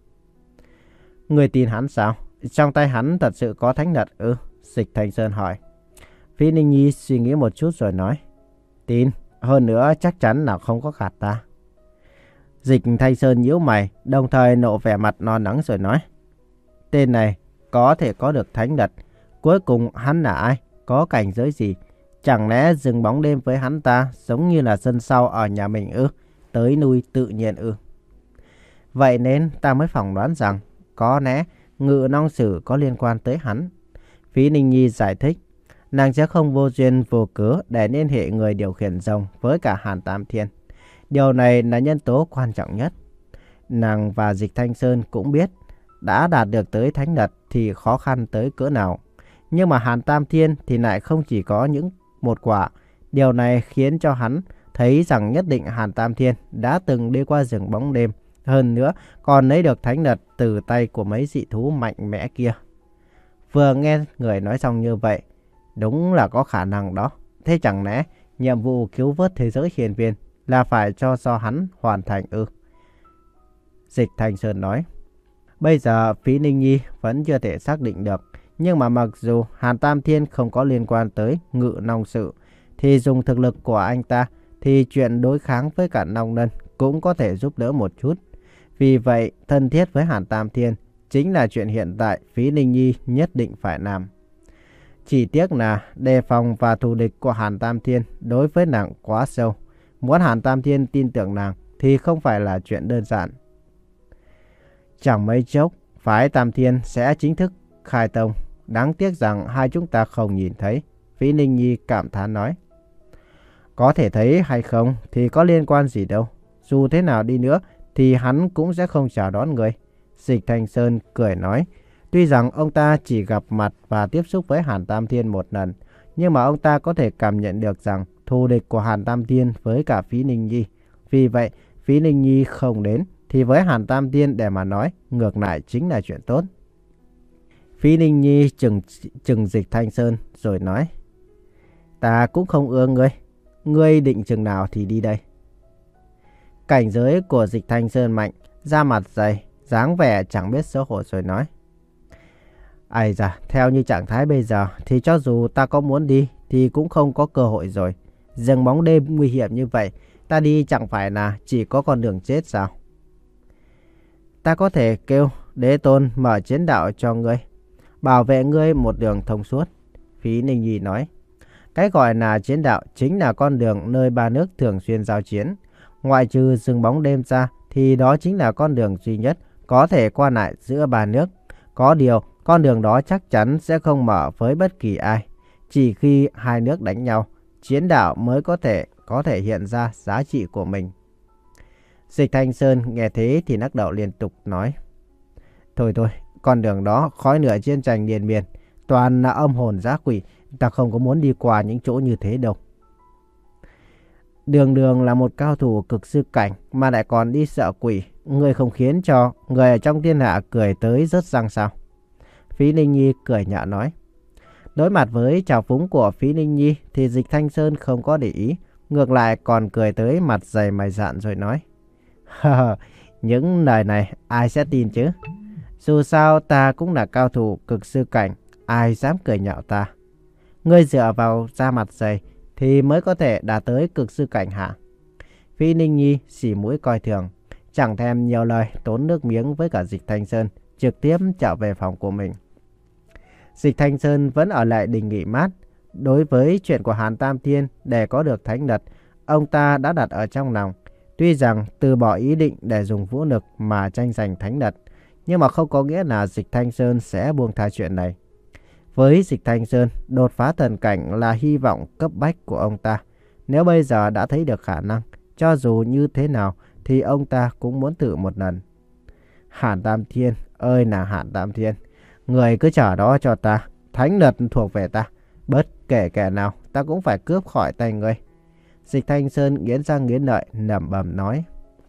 Người tin hắn sao? Trong tay hắn thật sự có Thánh Đật ư? Dịch Thanh Sơn hỏi. Phí Ninh Nhi suy nghĩ một chút rồi nói. Tin, hơn nữa chắc chắn là không có gạt ta. Dịch Thanh Sơn nhíu mày, đồng thời nộ vẻ mặt lo lắng rồi nói. Tên này có thể có được Thánh Đật. Cuối cùng hắn là ai? Có cảnh giới gì? Chẳng lẽ rừng bóng đêm với hắn ta giống như là sân sau ở nhà mình ư? Tới nuôi tự nhiên ư? Vậy nên ta mới phỏng đoán rằng có lẽ Ngự Long Sử có liên quan tới hắn. Phí Ninh Nhi giải thích, nàng sẽ không vô duyên vô cớ để liên hệ người điều khiển rồng với cả Hàn Tam Thiên. Điều này là nhân tố quan trọng nhất. Nàng và Dịch Thanh Sơn cũng biết đã đạt được tới Thánh Đật thì khó khăn tới cỡ nào. Nhưng mà Hàn Tam Thiên thì lại không chỉ có những một quả. Điều này khiến cho hắn thấy rằng nhất định Hàn Tam Thiên đã từng đi qua rừng bóng đêm. Hơn nữa còn lấy được Thánh Đật từ tay của mấy dị thú mạnh mẽ kia. Vừa nghe người nói xong như vậy, đúng là có khả năng đó. Thế chẳng lẽ nhiệm vụ cứu vớt thế giới hiền viên là phải cho do hắn hoàn thành ư? Dịch Thanh Sơn nói. Bây giờ Phí Ninh Nhi vẫn chưa thể xác định được. Nhưng mà mặc dù Hàn Tam Thiên không có liên quan tới Ngự Long Sự, thì dùng thực lực của anh ta thì chuyện đối kháng với cả Long Lân cũng có thể giúp đỡ một chút. Vì vậy thân thiết với Hàn Tam Thiên chính là chuyện hiện tại Phí Ninh Nhi nhất định phải làm. Chỉ tiếc là đề phòng và thù địch của Hàn Tam Thiên đối với nàng quá sâu. Muốn Hàn Tam Thiên tin tưởng nàng thì không phải là chuyện đơn giản. Chẳng mấy chốc, phái Tam Thiên sẽ chính thức khai tông. Đáng tiếc rằng hai chúng ta không nhìn thấy. Phí Ninh Nhi cảm thán nói. Có thể thấy hay không thì có liên quan gì đâu. Dù thế nào đi nữa thì hắn cũng sẽ không chào đón người. Dịch Thanh Sơn cười nói. Tuy rằng ông ta chỉ gặp mặt và tiếp xúc với Hàn Tam Thiên một lần, nhưng mà ông ta có thể cảm nhận được rằng thù địch của Hàn Tam Thiên với cả Phí Ninh Nhi. Vì vậy, Phí Ninh Nhi không đến thì với Hàn Tam Thiên để mà nói, ngược lại chính là chuyện tốt. Phí Ninh Nhi chừng, chừng Dịch Thanh Sơn rồi nói. Ta cũng không ưa ngươi. Ngươi định chừng nào thì đi đây. Cảnh giới của Dịch Thanh Sơn mạnh, da mặt dày, dáng vẻ chẳng biết xấu hổ rồi nói. Ai da, theo như trạng thái bây giờ thì cho dù ta có muốn đi thì cũng không có cơ hội rồi. Rừng bóng đêm nguy hiểm như vậy, ta đi chẳng phải là chỉ có con đường chết sao? Ta có thể kêu Đế Tôn mở chiến đạo cho ngươi, bảo vệ ngươi một đường thông suốt. Phí Ninh Nhi nói. Cái gọi là chiến đạo chính là con đường nơi ba nước thường xuyên giao chiến. Ngoại trừ rừng bóng đêm ra thì đó chính là con đường duy nhất có thể qua lại giữa ba nước. Có điều, con đường đó chắc chắn sẽ không mở với bất kỳ ai. Chỉ khi hai nước đánh nhau, chiến đạo mới có thể có thể hiện ra giá trị của mình. Dịch Thanh Sơn nghe thế thì lắc đầu liên tục nói. Thôi thôi, con đường đó khói lửa chiến tranh liên miên, toàn là âm hồn dã quỷ, ta không có muốn đi qua những chỗ như thế đâu. Đường Đường là một cao thủ cực sư cảnh mà lại còn đi sợ quỷ, người không khiến cho người ở trong thiên hạ cười tới rớt răng sao? Phí Ninh Nhi cười nhạo nói. Đối mặt với trào phúng của Phí Ninh Nhi thì Dịch Thanh Sơn không có để ý, ngược lại còn cười tới mặt dày mày dạn rồi nói. Những lời này ai sẽ tin chứ? Dù sao ta cũng là cao thủ cực sư cảnh, ai dám cười nhạo ta? Ngươi dựa vào da mặt dày thì mới có thể đạt tới cực sư cảnh hả? Phí Ninh Nhi xỉ mũi coi thường, chẳng thèm nhiều lời tốn nước miếng với cả Dịch Thanh Sơn, trực tiếp trở về phòng của mình. Dịch Thanh Sơn vẫn ở lại đình nghỉ mát. Đối với chuyện của Hàn Tam Thiên để có được Thánh Đật, ông ta đã đặt ở trong lòng. Tuy rằng từ bỏ ý định để dùng vũ lực mà tranh giành Thánh Đật, nhưng mà không có nghĩa là Dịch Thanh Sơn sẽ buông tha chuyện này. Với Dịch Thanh Sơn, đột phá thần cảnh là hy vọng cấp bách của ông ta. Nếu bây giờ đã thấy được khả năng, cho dù như thế nào thì ông ta cũng muốn thử một lần. Hàn Tam Thiên ơi là Hàn Tam Thiên, người cứ chờ đó cho ta, Thánh Đật thuộc về ta, bất kể kẻ nào ta cũng phải cướp khỏi tay ngươi. Dịch Thanh Sơn nghiến răng nghiến lợi lẩm bẩm nói.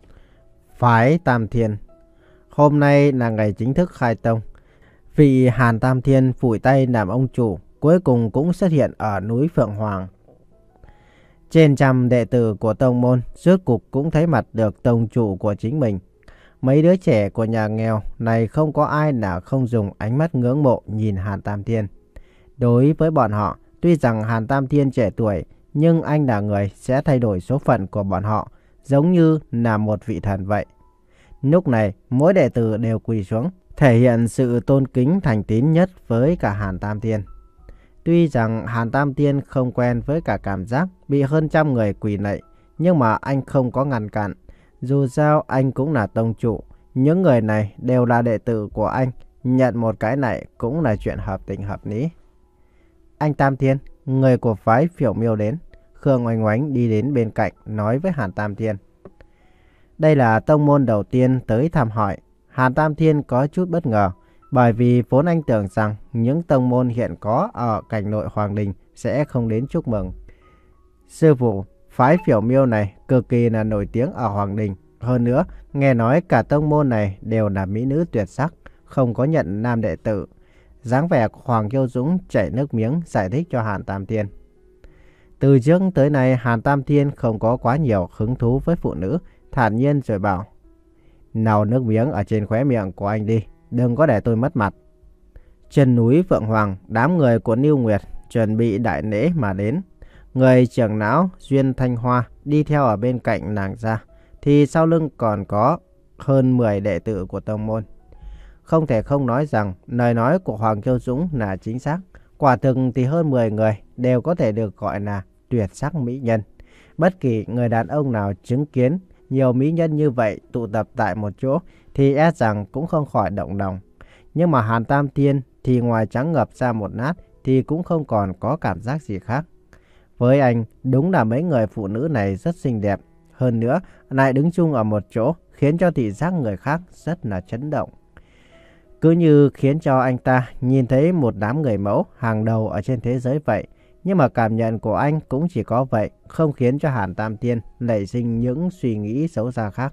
Phái Tam Thiên, hôm nay là ngày chính thức khai tông. Vị Hàn Tam Thiên phủi tay làm ông chủ cuối cùng cũng xuất hiện ở núi Phượng Hoàng. Trên trăm đệ tử của tông môn rốt cục cũng thấy mặt được tông chủ của chính mình. Mấy đứa trẻ của nhà nghèo này không có ai nào không dùng ánh mắt ngưỡng mộ nhìn Hàn Tam Thiên. Đối với bọn họ, tuy rằng Hàn Tam Thiên trẻ tuổi, nhưng anh là người sẽ thay đổi số phận của bọn họ, giống như là một vị thần vậy. Lúc này, mỗi đệ tử đều quỳ xuống, thể hiện sự tôn kính thành tín nhất với cả Hàn Tam Thiên. Tuy rằng Hàn Tam Thiên không quen với cả cảm giác bị hơn trăm người quỳ lạy, nhưng mà anh không có ngăn cản. Dù sao anh cũng là tông chủ, Những người này đều là đệ tử của anh, nhận một cái này cũng là chuyện hợp tình hợp lý. Anh Tam Thiên, người của phái Phiểu Miêu đến. Khương Oanh Oánh đi đến bên cạnh nói với Hàn Tam Thiên. Đây là tông môn đầu tiên tới thăm hỏi. Hàn Tam Thiên có chút bất ngờ, bởi vì vốn anh tưởng rằng những tông môn hiện có ở cảnh nội Hoàng Đình sẽ không đến chúc mừng. Sư phụ, phái Phiểu Miêu này cực kỳ là nổi tiếng ở Hoàng Đình. Hơn nữa, nghe nói cả tông môn này đều là mỹ nữ tuyệt sắc, không có nhận nam đệ tử. Dáng vẻ của Hoàng Kiêu Dũng chảy nước miếng giải thích cho Hàn Tam Thiên. Từ trước tới nay Hàn Tam Thiên không có quá nhiều hứng thú với phụ nữ, thản nhiên rồi bảo. Nào nước miếng ở trên khóe miệng của anh đi, đừng có để tôi mất mặt. Trên núi Phượng Hoàng, đám người của Niêu Nguyệt chuẩn bị đại lễ mà đến. Người trưởng lão Duyên Thanh Hoa đi theo ở bên cạnh nàng ra, thì sau lưng còn có hơn mười đệ tử của tông môn. Không thể không nói rằng lời nói của Hoàng Kiêu Dũng là chính xác. Quả thực thì hơn mười người đều có thể được gọi là tuyệt sắc mỹ nhân. Bất kỳ người đàn ông nào chứng kiến nhiều mỹ nhân như vậy tụ tập tại một chỗ thì e rằng cũng không khỏi động lòng. Nhưng mà Hàn Tam Thiên thì ngoài trắng ngập ra một nát thì cũng không còn có cảm giác gì khác. Với anh, đúng là mấy người phụ nữ này rất xinh đẹp. Hơn nữa, lại đứng chung ở một chỗ khiến cho thị giác người khác rất là chấn động. Cứ như khiến cho anh ta nhìn thấy một đám người mẫu hàng đầu ở trên thế giới vậy. Nhưng mà cảm nhận của anh cũng chỉ có vậy, không khiến cho Hàn Tam Thiên nảy sinh những suy nghĩ xấu xa khác.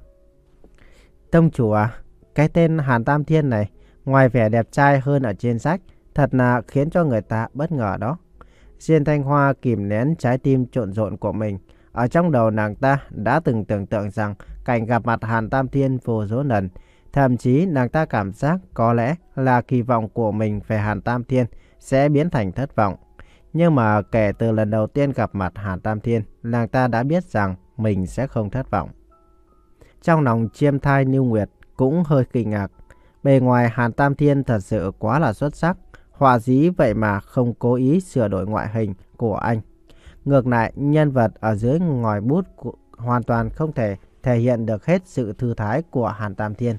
Tông chủ à, cái tên Hàn Tam Thiên này, ngoài vẻ đẹp trai hơn ở trên sách, thật là khiến cho người ta bất ngờ đó. Diên Thanh Hoa kìm nén trái tim trộn rộn của mình. Ở trong đầu nàng ta đã từng tưởng tượng rằng cảnh gặp mặt Hàn Tam Thiên vô số lần. Thậm chí nàng ta cảm giác có lẽ là kỳ vọng của mình về Hàn Tam Thiên sẽ biến thành thất vọng. Nhưng mà kể từ lần đầu tiên gặp mặt Hàn Tam Thiên, nàng ta đã biết rằng mình sẽ không thất vọng. Trong lòng Chiêm Thai Niêu Nguyệt cũng hơi kinh ngạc. Bề ngoài Hàn Tam Thiên thật sự quá là xuất sắc. Họa dĩ vậy mà không cố ý sửa đổi ngoại hình của anh. Ngược lại, nhân vật ở dưới ngòi bút hoàn toàn không thể thể hiện được hết sự thư thái của Hàn Tam Thiên.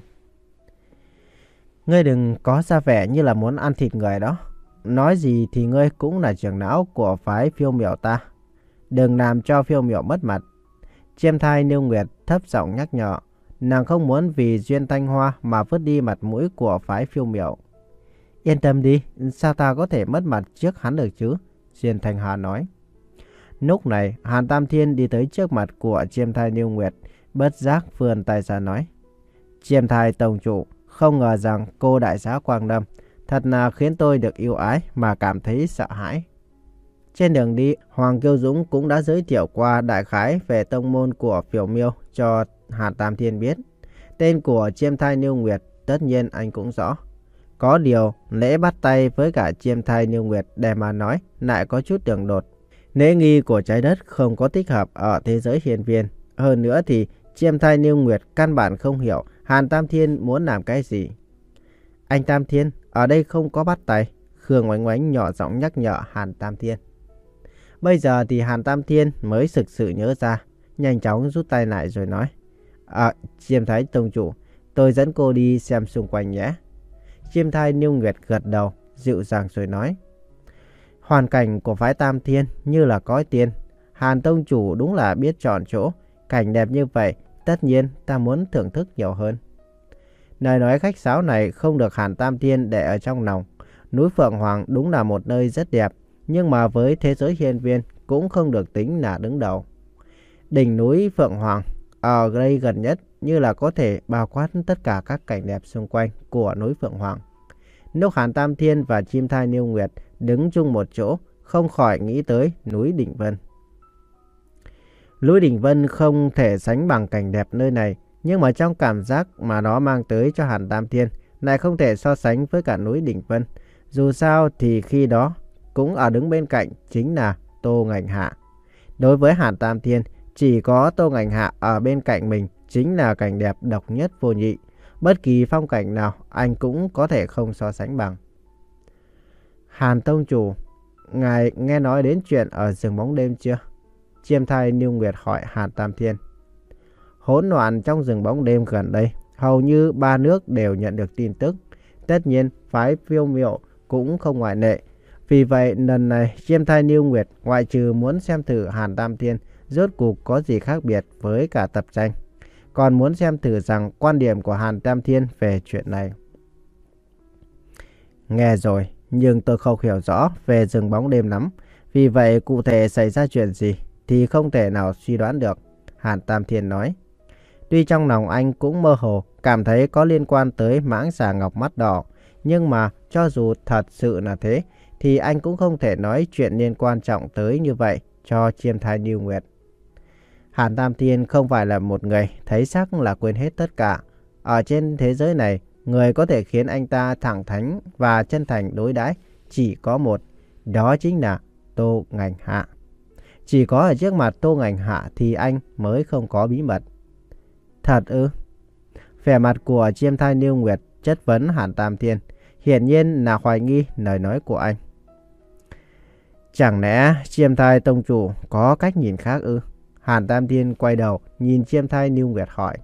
Ngươi đừng có ra vẻ như là muốn ăn thịt người đó. Nói gì thì ngươi cũng là trưởng lão của phái Phiêu Miểu ta. Đừng làm cho Phiêu Miểu mất mặt. Chiêm Thai Niêu Nguyệt thấp giọng nhắc nhở. Nàng không muốn vì Duyên Thanh Hoa mà vứt đi mặt mũi của phái Phiêu Miểu. Yên tâm đi, sao ta có thể mất mặt trước hắn được chứ? Duyên Thanh Hoa nói. Lúc này, Hàn Tam Thiên đi tới trước mặt của Chiêm Thai Niêu Nguyệt, bất giác vươn tay ra nói. Chiêm Thai Tông Chủ, không ngờ rằng cô đại giá Quang Lâm thật là khiến tôi được yêu ái mà cảm thấy sợ hãi. Trên đường đi, Hoàng Kiêu Dũng cũng đã giới thiệu qua đại khái về tông môn của Phiểu Miêu cho Hàn Tam Thiên biết. Tên của Chiêm Thai Niêu Nguyệt tất nhiên anh cũng rõ. Có điều, lễ bắt tay với cả Chiêm Thai Niêu Nguyệt để mà nói lại có chút đường đột. Lễ nghi của trái đất không có thích hợp ở thế giới hiên viên. Hơn nữa thì Chiêm Thai Niêu Nguyệt căn bản không hiểu Hàn Tam Thiên muốn làm cái gì. Anh Tam Thiên, ở đây không có bắt tay. Khương Oánh Oánh nhỏ giọng nhắc nhở Hàn Tam Thiên. Bây giờ thì Hàn Tam Thiên mới thực sự nhớ ra, nhanh chóng rút tay lại rồi nói. À, Chiêm Thái Tông Chủ, tôi dẫn cô đi xem xung quanh nhé. Chiêm Thai Niêu Nguyệt gật đầu, dịu dàng rồi nói. Hoàn cảnh của phái Tam Thiên như là cõi tiên. Hàn Tông Chủ đúng là biết chọn chỗ. Cảnh đẹp như vậy, tất nhiên ta muốn thưởng thức nhiều hơn. Lời nói khách sáo này không được Hàn Tam Thiên để ở trong lòng. Núi Phượng Hoàng đúng là một nơi rất đẹp, nhưng mà với thế giới hiên viên cũng không được tính là đứng đầu. Đỉnh núi Phượng Hoàng ở đây gần nhất như là có thể bao quát tất cả các cảnh đẹp xung quanh của núi Phượng Hoàng. Lúc Hàn Tam Thiên và Chiêm Thai Niêu Nguyệt đứng chung một chỗ, không khỏi nghĩ tới núi Đỉnh Vân. Núi Đỉnh Vân không thể sánh bằng cảnh đẹp nơi này, nhưng mà trong cảm giác mà nó mang tới cho Hàn Tam Thiên lại không thể so sánh với cả núi Đỉnh Vân. Dù sao thì khi đó cũng ở đứng bên cạnh chính là Tô Ngành Hạ. Đối với Hàn Tam Thiên, chỉ có Tô Ngành Hạ ở bên cạnh mình chính là cảnh đẹp độc nhất vô nhị. Bất kỳ phong cảnh nào anh cũng có thể không so sánh bằng. Hàn Tông Chủ, ngài nghe nói đến chuyện ở rừng bóng đêm chưa? Chiêm Thai Niêu Nguyệt hỏi Hàn Tam Thiên. Hỗn loạn trong rừng bóng đêm gần đây hầu như ba nước đều nhận được tin tức. Tất nhiên, phái Phiêu Miệu cũng không ngoại lệ. Vì vậy, lần này Chiêm Thai Niêu Nguyệt ngoại trừ muốn xem thử Hàn Tam Thiên rốt cuộc có gì khác biệt với cả tập tranh, còn muốn xem thử rằng quan điểm của Hàn Tam Thiên về chuyện này. Nghe rồi, nhưng tôi không hiểu rõ về rừng bóng đêm lắm. Vì vậy, cụ thể xảy ra chuyện gì thì không thể nào suy đoán được, Hàn Tam Thiên nói. Tuy trong lòng anh cũng mơ hồ cảm thấy có liên quan tới mãng xà ngọc mắt đỏ, nhưng mà cho dù thật sự là thế, thì anh cũng không thể nói chuyện liên quan trọng tới như vậy cho Chiêm Thai Niêu Nguyệt. Hàn Tam Thiên không phải là một người thấy sắc là quên hết tất cả. Ở trên thế giới này, người có thể khiến anh ta thẳng thắn và chân thành đối đãi chỉ có một, đó chính là Tô Ngành Hạ. Chỉ có ở trước mặt Tô Ngành Hạ thì anh mới không có bí mật. Thật ư? Vẻ mặt của Chiêm Thai Niêu Nguyệt chất vấn Hàn Tam Thiên, hiển nhiên là hoài nghi lời nói của anh. Chẳng lẽ Chiêm Thai Tông Chủ có cách nhìn khác ư? Hàn Tam Thiên quay đầu nhìn Chiêm Thai Niêu Nguyệt hỏi.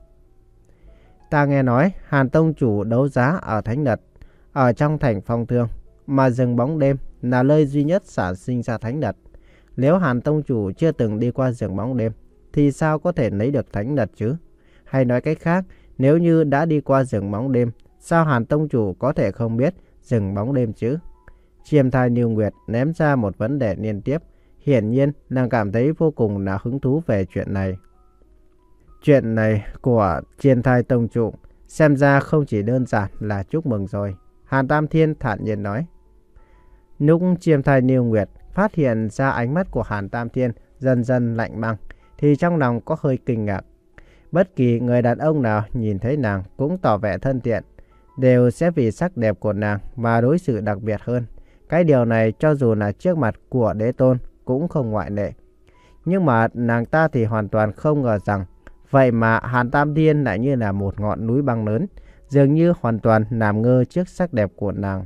Ta nghe nói Hàn Tông Chủ đấu giá ở Thánh Nật, ở trong thành Phong Thương, mà rừng bóng đêm là nơi duy nhất sản sinh ra Thánh Nật. Nếu Hàn Tông Chủ chưa từng đi qua rừng bóng đêm, thì sao có thể lấy được Thánh Nật chứ? Hay nói cách khác, nếu như đã đi qua rừng bóng đêm, sao Hàn Tông Chủ có thể không biết rừng bóng đêm chứ? Chiêm Thai Niêu Nguyệt ném ra một vấn đề liên tiếp, hiển nhiên nàng cảm thấy vô cùng là hứng thú về chuyện này. Chuyện này của Chiêm Thai Tông Chủ xem ra không chỉ đơn giản là chúc mừng rồi, Hàn Tam Thiên thản nhiên nói. Lúc Chiêm Thai Niêu Nguyệt phát hiện ra ánh mắt của Hàn Tam Thiên dần dần lạnh băng, thì trong lòng có hơi kinh ngạc. Bất kỳ người đàn ông nào nhìn thấy nàng cũng tỏ vẻ thân thiện, đều sẽ vì sắc đẹp của nàng mà đối xử đặc biệt hơn. Cái điều này cho dù là trước mặt của đế tôn cũng không ngoại lệ. Nhưng mà nàng ta thì hoàn toàn không ngờ rằng, vậy mà Hàn Tam Thiên lại như là một ngọn núi băng lớn, dường như hoàn toàn làm ngơ trước sắc đẹp của nàng.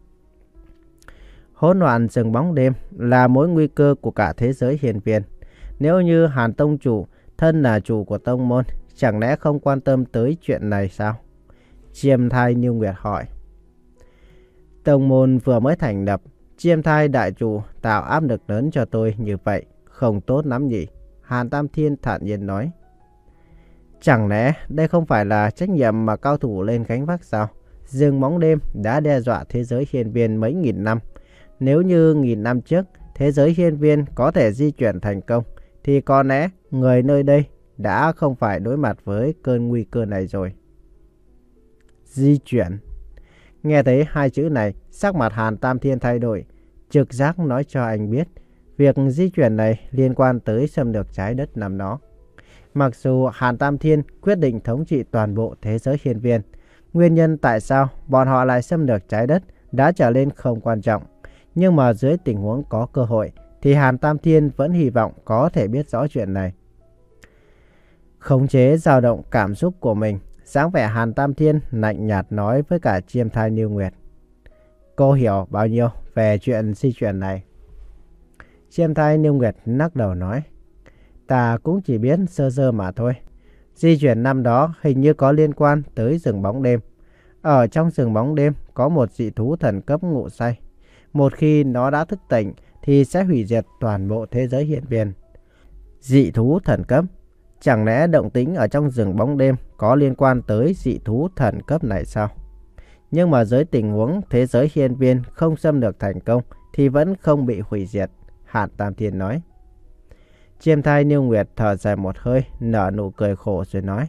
Hỗn loạn rừng bóng đêm là mối nguy cơ của cả thế giới hiền viên. Nếu như Hàn Tông Chủ thân là chủ của tông môn, chẳng lẽ không quan tâm tới chuyện này sao? Chiêm Thai Niêu Nguyệt hỏi. Tông môn vừa mới thành lập, Chiêm Thai đại chủ tạo áp lực lớn cho tôi như vậy, không tốt lắm nhỉ? Hàn Tam Thiên thản nhiên nói. Chẳng lẽ đây không phải là trách nhiệm mà cao thủ lên gánh vác sao? Rừng bóng đêm đã đe dọa thế giới hiên viên mấy nghìn năm. Nếu như nghìn năm trước thế giới hiên viên có thể di chuyển thành công, thì có lẽ người nơi đây đã không phải đối mặt với cơn nguy cơ này rồi. Di chuyển. Nghe thấy hai chữ này, sắc mặt Hàn Tam Thiên thay đổi. Trực giác nói cho anh biết, việc di chuyển này liên quan tới xâm lược trái đất năm đó. Mặc dù Hàn Tam Thiên quyết định thống trị toàn bộ thế giới hiên viên, nguyên nhân tại sao bọn họ lại xâm lược trái đất đã trở nên không quan trọng. Nhưng mà dưới tình huống có cơ hội, thì Hàn Tam Thiên vẫn hy vọng có thể biết rõ chuyện này. Khống chế dao động cảm xúc của mình, dáng vẻ Hàn Tam Thiên lạnh nhạt nói với cả Chiêm Thai Niêu Nguyệt. Cô hiểu bao nhiêu về chuyện di chuyển này? Chiêm Thai Niêu Nguyệt lắc đầu nói. Ta cũng chỉ biết sơ sơ mà thôi. Di chuyển năm đó hình như có liên quan tới rừng bóng đêm. Ở trong rừng bóng đêm có một dị thú thần cấp ngủ say. Một khi nó đã thức tỉnh thì sẽ hủy diệt toàn bộ thế giới hiện viên. Dị thú thần cấp. Chẳng lẽ động tĩnh ở trong rừng bóng đêm có liên quan tới dị thú thần cấp này sao? Nhưng mà dưới tình huống thế giới hiên viên không xâm lược thành công thì vẫn không bị hủy diệt, Hàn Tam Thiên nói. Chiêm Thai Niêu Nguyệt thở dài một hơi, nở nụ cười khổ rồi nói.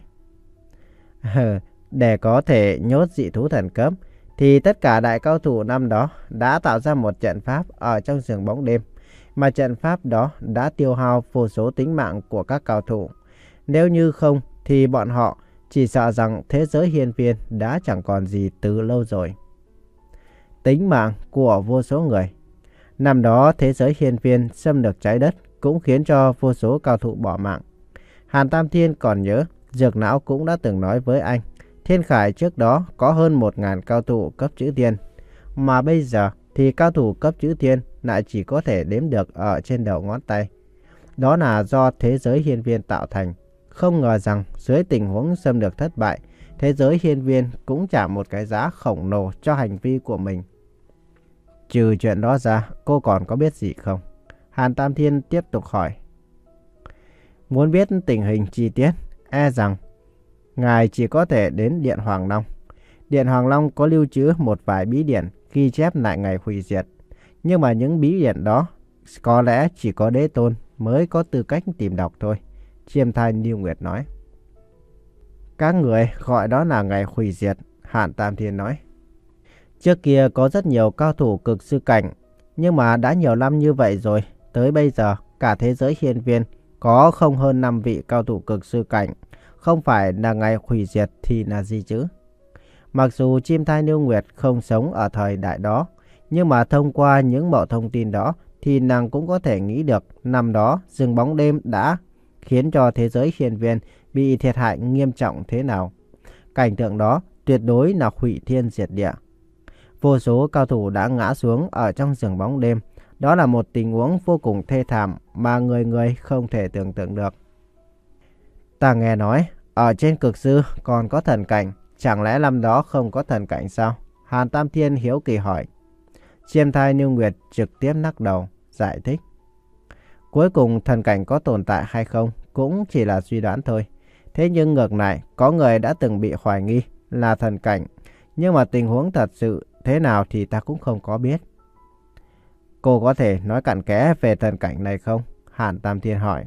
Để có thể nhốt dị thú thần cấp thì tất cả đại cao thủ năm đó đã tạo ra một trận pháp ở trong rừng bóng đêm. Mà trận pháp đó đã tiêu hao vô số tính mạng của các cao thủ. Nếu như không thì bọn họ chỉ sợ rằng thế giới hiên viên đã chẳng còn gì từ lâu rồi. Tính mạng của vô số người. Năm đó thế giới hiên viên xâm lược trái đất cũng khiến cho vô số cao thủ bỏ mạng. Hàn Tam Thiên còn nhớ, Dược Não cũng đã từng nói với anh, Thiên Khải trước đó có hơn một nghìn cao thủ cấp chữ thiên. Mà bây giờ thì cao thủ cấp chữ thiên lại chỉ có thể đếm được ở trên đầu ngón tay. Đó là do thế giới hiên viên tạo thành. Không ngờ rằng dưới tình huống xâm lược thất bại, thế giới hiên viên cũng trả một cái giá khổng lồ cho hành vi của mình. Trừ chuyện đó ra, cô còn có biết gì không? Hàn Tam Thiên tiếp tục hỏi. Muốn biết tình hình chi tiết, e rằng ngài chỉ có thể đến Điện Hoàng Long. Điện Hoàng Long có lưu trữ một vài bí điển ghi chép lại ngày hủy diệt. Nhưng mà những bí điển đó có lẽ chỉ có đế tôn mới có tư cách tìm đọc thôi. Chiêm Thai Niêu Nguyệt nói. Các người gọi đó là ngày hủy diệt, Hàn Tam Thiên nói. Trước kia có rất nhiều cao thủ cực sư cảnh, nhưng mà đã nhiều năm như vậy rồi, tới bây giờ cả thế giới hiên viên có không hơn năm vị cao thủ cực sư cảnh, không phải là ngày hủy diệt thì là gì chứ? Mặc dù Chiêm Thai Niêu Nguyệt không sống ở thời đại đó, nhưng mà thông qua những mẫu thông tin đó thì nàng cũng có thể nghĩ được năm đó rừng bóng đêm đã khiến cho thế giới hiên viên bị thiệt hại nghiêm trọng thế nào. Cảnh tượng đó tuyệt đối là hủy thiên diệt địa. Vô số cao thủ đã ngã xuống ở trong rừng bóng đêm. Đó là một tình huống vô cùng thê thảm mà người người không thể tưởng tượng được. Ta nghe nói, ở trên cực sư còn có thần cảnh, chẳng lẽ năm đó không có thần cảnh sao? Hàn Tam Thiên hiếu kỳ hỏi. Chiêm Thai Niêu Nguyệt trực tiếp lắc đầu, giải thích. Cuối cùng thần cảnh có tồn tại hay không cũng chỉ là suy đoán thôi. Thế nhưng ngược lại, có người đã từng bị hoài nghi là thần cảnh. Nhưng mà tình huống thật sự thế nào thì ta cũng không có biết. Cô có thể nói cặn kẽ về thần cảnh này không? Hàn Tam Thiên hỏi.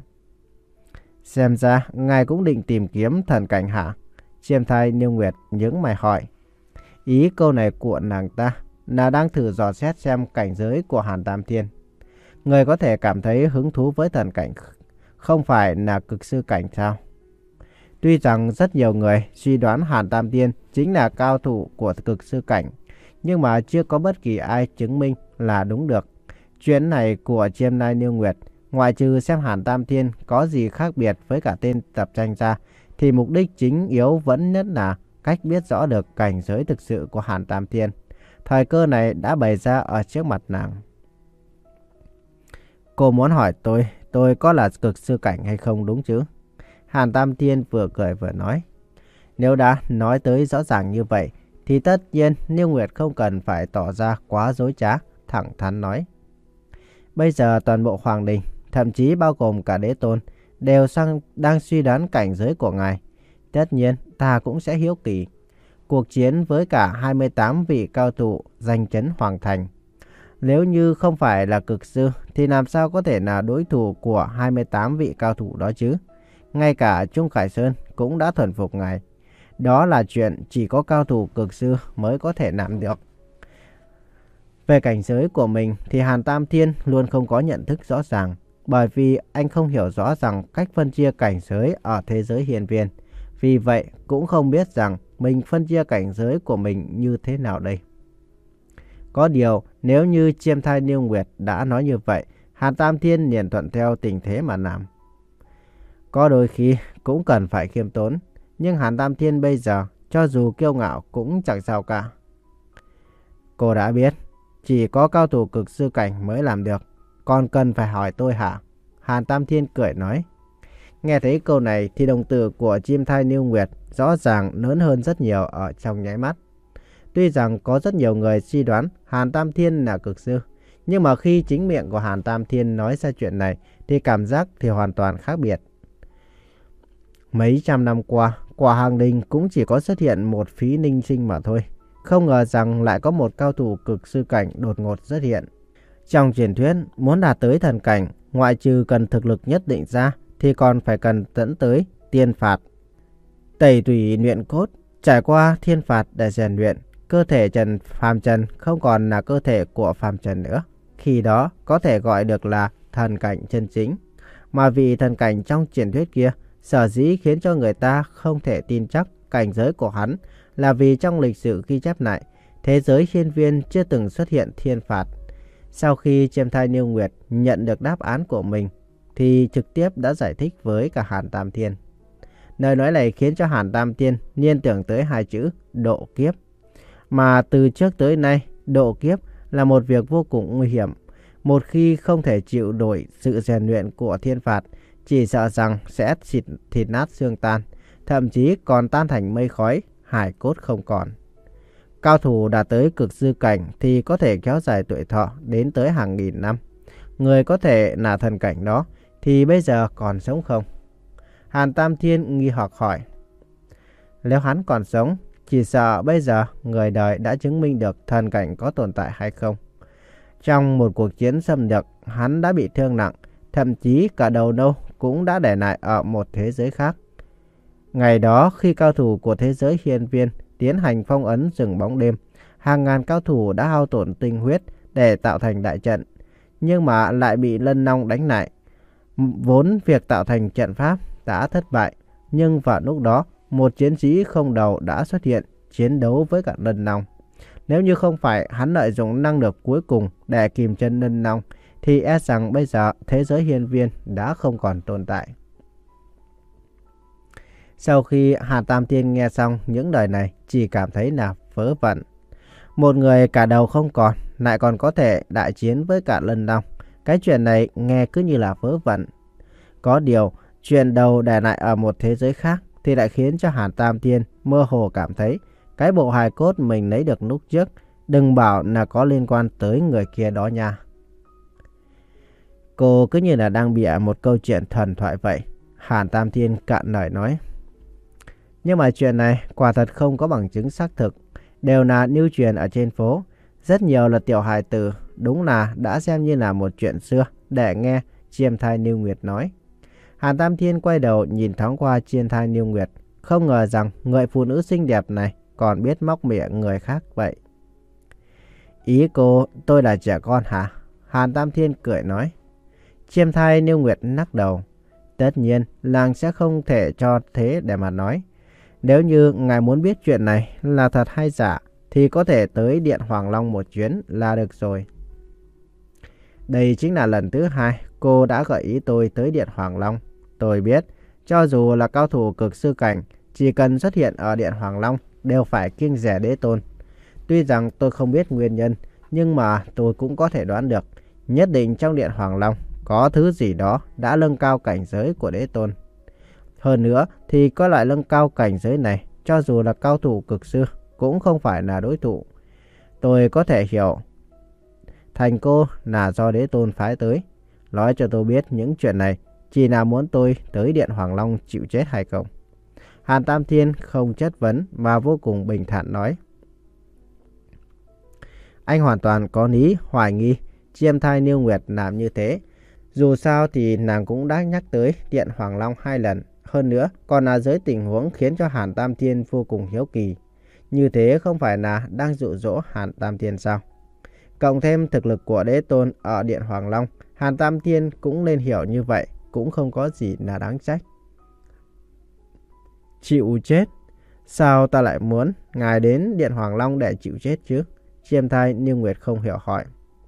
Xem ra ngài cũng định tìm kiếm thần cảnh hả? Chiêm Thai Niêu Nguyệt nhướng mày hỏi. Ý câu này của nàng ta là đang thử dò xét xem cảnh giới của Hàn Tam Thiên. Người có thể cảm thấy hứng thú với thần cảnh không phải là cực sư cảnh sao? Tuy rằng rất nhiều người suy đoán Hàn Tam Thiên chính là cao thủ của cực sư cảnh, nhưng mà chưa có bất kỳ ai chứng minh là đúng được. Chuyện này của Chiêm Thai Niêu Nguyệt, ngoại trừ xem Hàn Tam Thiên có gì khác biệt với cả tên tập tranh ra, thì mục đích chính yếu vẫn nhất là cách biết rõ được cảnh giới thực sự của Hàn Tam Thiên. Thời cơ này đã bày ra ở trước mặt nàng. Cô muốn hỏi tôi, tôi có là cực sư cảnh hay không đúng chứ? Hàn Tam Thiên vừa cười vừa nói. Nếu đã nói tới rõ ràng như vậy, thì tất nhiên Niêu Nguyệt không cần phải tỏ ra quá dối trá, thẳng thắn nói. Bây giờ toàn bộ hoàng đình, thậm chí bao gồm cả đế tôn, đều sang, đang suy đoán cảnh giới của ngài. Tất nhiên, ta cũng sẽ hiếu kỳ. Cuộc chiến với cả hai mươi tám vị cao thủ giành chấn hoàng thành. Nếu như không phải là cực sư, thì làm sao có thể là đối thủ của hai mươi tám vị cao thủ đó chứ? Ngay cả Trung Khải Sơn cũng đã thuần phục ngài. Đó là chuyện chỉ có cao thủ cực sư mới có thể làm được. Về cảnh giới của mình thì Hàn Tam Thiên luôn không có nhận thức rõ ràng, bởi vì anh không hiểu rõ rằng cách phân chia cảnh giới ở thế giới hiên viên. Vì vậy cũng không biết rằng mình phân chia cảnh giới của mình như thế nào đây. Có điều nếu như Chiêm Thai Niêu Nguyệt đã nói như vậy, Hàn Tam Thiên liền thuận theo tình thế mà làm. Có đôi khi cũng cần phải khiêm tốn, nhưng Hàn Tam Thiên bây giờ cho dù kiêu ngạo cũng chẳng sao cả. Cô đã biết, chỉ có cao thủ cực sư cảnh mới làm được, còn cần phải hỏi tôi hả? Hàn Tam Thiên cười nói. Nghe thấy câu này thì đồng tử của Chiêm Thai Niêu Nguyệt rõ ràng lớn hơn rất nhiều ở trong nháy mắt. Tuy rằng có rất nhiều người suy đoán Hàn Tam Thiên là cực sư, nhưng mà khi chính miệng của Hàn Tam Thiên nói ra chuyện này thì cảm giác thì hoàn toàn khác biệt. Mấy trăm năm qua, quả Hàng Đình cũng chỉ có xuất hiện một phí ninh sinh mà thôi. Không ngờ rằng lại có một cao thủ cực sư cảnh đột ngột xuất hiện. Trong truyền thuyết, muốn đạt tới thần cảnh, ngoại trừ cần thực lực nhất định ra, thì còn phải cần dẫn tới tiên phạt. Tẩy tủy luyện cốt, trải qua thiên phạt để rèn luyện, cơ thể trần phàm trần không còn là cơ thể của phàm trần nữa. Khi đó có thể gọi được là thần cảnh chân chính. Mà vì thần cảnh trong truyền thuyết kia, sở dĩ khiến cho người ta không thể tin chắc cảnh giới của hắn là vì trong lịch sử ghi chép lại, thế giới hiên viên chưa từng xuất hiện thiên phạt. Sau khi Chiêm Thai Niêu Nguyệt nhận được đáp án của mình, thì trực tiếp đã giải thích với cả Hàn Tam Thiên. Lời nói này khiến cho Hàn Tam Thiên liên tưởng tới hai chữ độ kiếp. Mà từ trước tới nay, độ kiếp là một việc vô cùng nguy hiểm. Một khi không thể chịu nổi sự rèn luyện của thiên phạt, chỉ sợ rằng sẽ thịt, thịt nát xương tan, thậm chí còn tan thành mây khói, hài cốt không còn. Cao thủ đã tới cực dư cảnh thì có thể kéo dài tuổi thọ đến tới hàng nghìn năm. Người có thể là thần cảnh đó thì bây giờ còn sống không? Hàn Tam Thiên nghi hoặc hỏi. Nếu hắn còn sống, chỉ sợ bây giờ người đời đã chứng minh được thần cảnh có tồn tại hay không. Trong một cuộc chiến xâm lược, hắn đã bị thương nặng, thậm chí cả đầu nâu cũng đã để lại ở một thế giới khác. Ngày đó khi cao thủ của thế giới hiên viên tiến hành phong ấn rừng bóng đêm, hàng ngàn cao thủ đã hao tổn tinh huyết để tạo thành đại trận, nhưng mà lại bị Lân Long đánh lại. Vốn việc tạo thành trận pháp đã thất bại, nhưng vào lúc đó một chiến sĩ không đầu đã xuất hiện chiến đấu với cả Lân Long. Nếu như không phải hắn lợi dụng năng lực cuối cùng để kìm chân Lân Long, thì e rằng bây giờ thế giới hiên viên đã không còn tồn tại. Sau khi Hàn Tam Thiên nghe xong những lời này, chỉ cảm thấy là vớ vẩn. Một người cả đầu không còn, lại còn có thể đại chiến với cả Lân Long. Cái chuyện này nghe cứ như là vớ vẩn. Có điều, chuyện đầu để lại ở một thế giới khác thì lại khiến cho Hàn Tam Thiên mơ hồ cảm thấy cái bộ hài cốt mình lấy được lúc trước, đừng bảo là có liên quan tới người kia đó nha. Cô cứ như là đang bịa một câu chuyện thần thoại vậy. Hàn Tam Thiên cạn lời nói. Nhưng mà chuyện này quả thật không có bằng chứng xác thực, đều là lưu truyền ở trên phố. Rất nhiều là tiểu hài tử, đúng là đã xem như là một chuyện xưa để nghe Chiêm Thai Lưu Nguyệt nói. Hàn Tam Thiên quay đầu nhìn thoáng qua Chiêm Thai Lưu Nguyệt, không ngờ rằng người phụ nữ xinh đẹp này còn biết móc miệng người khác vậy. Ý cô tôi là trẻ con hả? Hàn Tam Thiên cười nói. Chiêm Thai Lưu Nguyệt lắc đầu. Tất nhiên làng sẽ không thể cho thế để mà nói. Nếu như ngài muốn biết chuyện này là thật hay giả thì có thể tới Điện Hoàng Long một chuyến là được rồi. Đây chính là lần thứ hai cô đã gợi ý tôi tới Điện Hoàng Long. Tôi biết, cho dù là cao thủ cực sư cảnh, chỉ cần xuất hiện ở Điện Hoàng Long đều phải kiêng dè đế tôn. Tuy rằng tôi không biết nguyên nhân, nhưng mà tôi cũng có thể đoán được, nhất định trong Điện Hoàng Long có thứ gì đó đã nâng cao cảnh giới của đế tôn. Hơn nữa thì có loại nâng cao cảnh giới này, cho dù là cao thủ cực sư cũng không phải là đối thủ. Tôi có thể hiểu thành cô là do đế tôn phái tới. Nói cho tôi biết những chuyện này chỉ là muốn tôi tới Điện Hoàng Long chịu chết hay không? Hàn Tam Thiên không chất vấn mà vô cùng bình thản nói. Anh hoàn toàn có lý hoài nghi Chiêm Thai Lưu Nguyệt làm như thế. Dù sao thì nàng cũng đã nhắc tới Điện Hoàng Long hai lần. Hơn nữa còn là dưới tình huống khiến cho Hàn Tam Thiên vô cùng hiếu kỳ. Như thế không phải là đang dụ dỗ Hàn Tam Thiên sao? Cộng thêm thực lực của đế tôn ở Điện Hoàng Long, Hàn Tam Thiên cũng nên hiểu như vậy, cũng không có gì là đáng trách. Chịu chết? Sao ta lại muốn ngài đến Điện Hoàng Long để chịu chết chứ? Chiêm Thai Lưu Nguyệt không hiểu hỏi.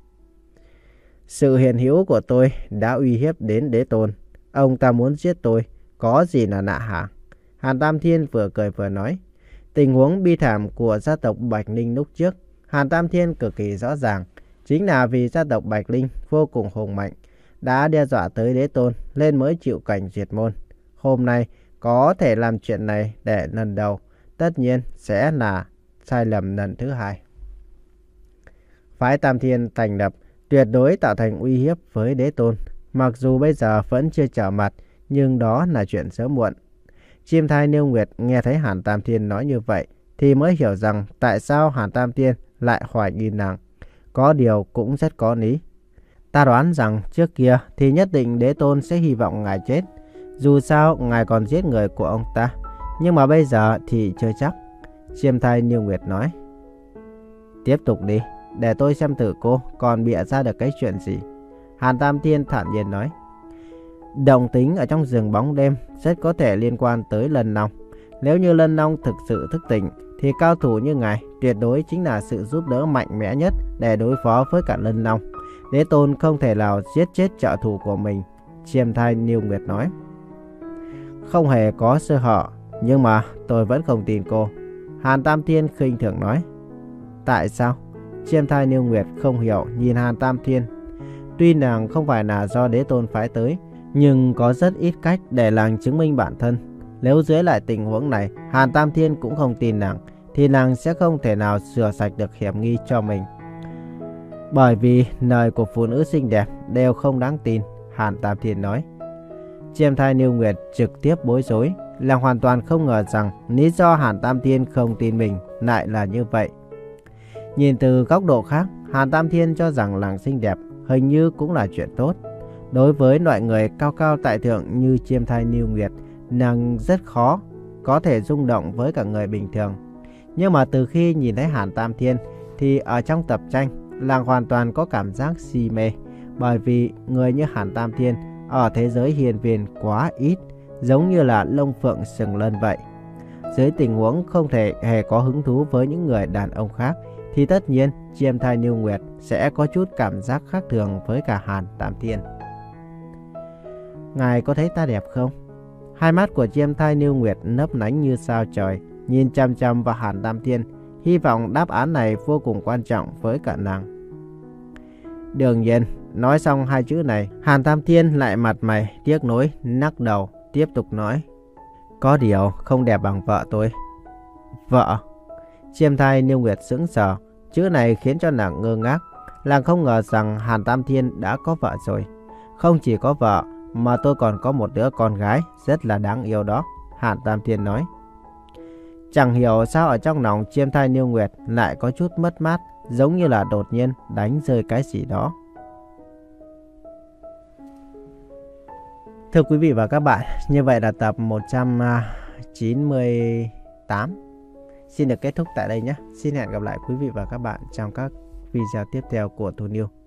Sự hiện hữu của tôi đã uy hiếp đến đế tôn. Ông ta muốn giết tôi, có gì là lạ hả? Hàn Tam Thiên vừa cười vừa nói. Tình huống bi thảm của gia tộc Bạch Linh lúc trước, Hàn Tam Thiên cực kỳ rõ ràng. Chính là vì gia tộc Bạch Linh vô cùng hùng mạnh, đã đe dọa tới đế tôn nên mới chịu cảnh diệt môn. Hôm nay có thể làm chuyện này để lần đầu, tất nhiên sẽ là sai lầm lần thứ hai. Phái Tam Thiên thành lập tuyệt đối tạo thành uy hiếp với đế tôn. Mặc dù bây giờ vẫn chưa trở mặt, nhưng đó là chuyện sớm muộn. Chiêm Thai Lưu Nguyệt nghe thấy Hàn Tam Thiên nói như vậy thì mới hiểu rằng tại sao Hàn Tam Thiên lại hoài nghi nàng. Có điều cũng rất có lý. Ta đoán rằng trước kia thì nhất định đế tôn sẽ hy vọng ngài chết. Dù sao ngài còn giết người của ông ta. Nhưng mà bây giờ thì chưa chắc. Chiêm Thai Lưu Nguyệt nói. Tiếp tục đi, để tôi xem thử cô còn bịa ra được cái chuyện gì. Hàn Tam Thiên thản nhiên nói. Động tính ở trong rừng bóng đêm rất có thể liên quan tới Lân Long. Nếu như Lân Long thực sự thức tỉnh thì cao thủ như ngài tuyệt đối chính là sự giúp đỡ mạnh mẽ nhất để đối phó với cả Lân Long. Đế tôn không thể nào giết chết trợ thủ của mình. Chiêm Thai Lưu Nguyệt nói. Không hề có sơ hở, nhưng mà tôi vẫn không tin cô. Hàn Tam Thiên khinh thường nói. Tại sao? Chiêm Thai Lưu Nguyệt không hiểu nhìn Hàn Tam Thiên. Tuy nàng không phải là do đế tôn phái tới, nhưng có rất ít cách để nàng chứng minh bản thân. Nếu dưới lại tình huống này, Hàn Tam Thiên cũng không tin nàng, thì nàng sẽ không thể nào sửa sạch được hiểm nghi cho mình. Bởi vì lời của phụ nữ xinh đẹp đều không đáng tin, Hàn Tam Thiên nói. Chiêm Thai Niêu Nguyệt trực tiếp bối rối, là hoàn toàn không ngờ rằng lý do Hàn Tam Thiên không tin mình lại là như vậy. Nhìn từ góc độ khác, Hàn Tam Thiên cho rằng nàng xinh đẹp hình như cũng là chuyện tốt. Đối với loại người cao cao tại thượng như Chiêm Thai Niêu Nguyệt, nàng rất khó có thể rung động với cả người bình thường. Nhưng mà từ khi nhìn thấy Hàn Tam Thiên thì ở trong tập tranh, nàng hoàn toàn có cảm giác si mê. Bởi vì người như Hàn Tam Thiên ở thế giới hiền viên quá ít, giống như là lông phượng sừng lân vậy. Dưới tình huống không thể hề có hứng thú với những người đàn ông khác, thì tất nhiên Chiêm Thai Niêu Nguyệt sẽ có chút cảm giác khác thường với cả Hàn Tam Thiên. Ngài có thấy ta đẹp không? Hai mắt của Chiêm Thai Niêu Nguyệt lấp lánh như sao trời, nhìn chăm chăm vào Hàn Tam Thiên, hy vọng đáp án này vô cùng quan trọng với cả nàng. Đương nhiên, nói xong hai chữ này, Hàn Tam Thiên lại mặt mày tiếc nuối, lắc đầu, tiếp tục nói. Có điều không đẹp bằng vợ tôi. Vợ? Chiêm Thai Niêu Nguyệt sững sờ, chữ này khiến cho nàng ngơ ngác. Nàng không ngờ rằng Hàn Tam Thiên đã có vợ rồi. Không chỉ có vợ, mà tôi còn có một đứa con gái rất là đáng yêu đó, Hàn Tam Thiên nói. Chẳng hiểu sao ở trong lòng Chiêm Thai Niêu Nguyệt lại có chút mất mát, giống như là đột nhiên đánh rơi cái gì đó. Thưa quý vị và các bạn, như vậy là tập một trăm chín mươi tám xin được kết thúc tại đây nhé. Xin hẹn gặp lại quý vị và các bạn trong các video tiếp theo của Thu Niêu.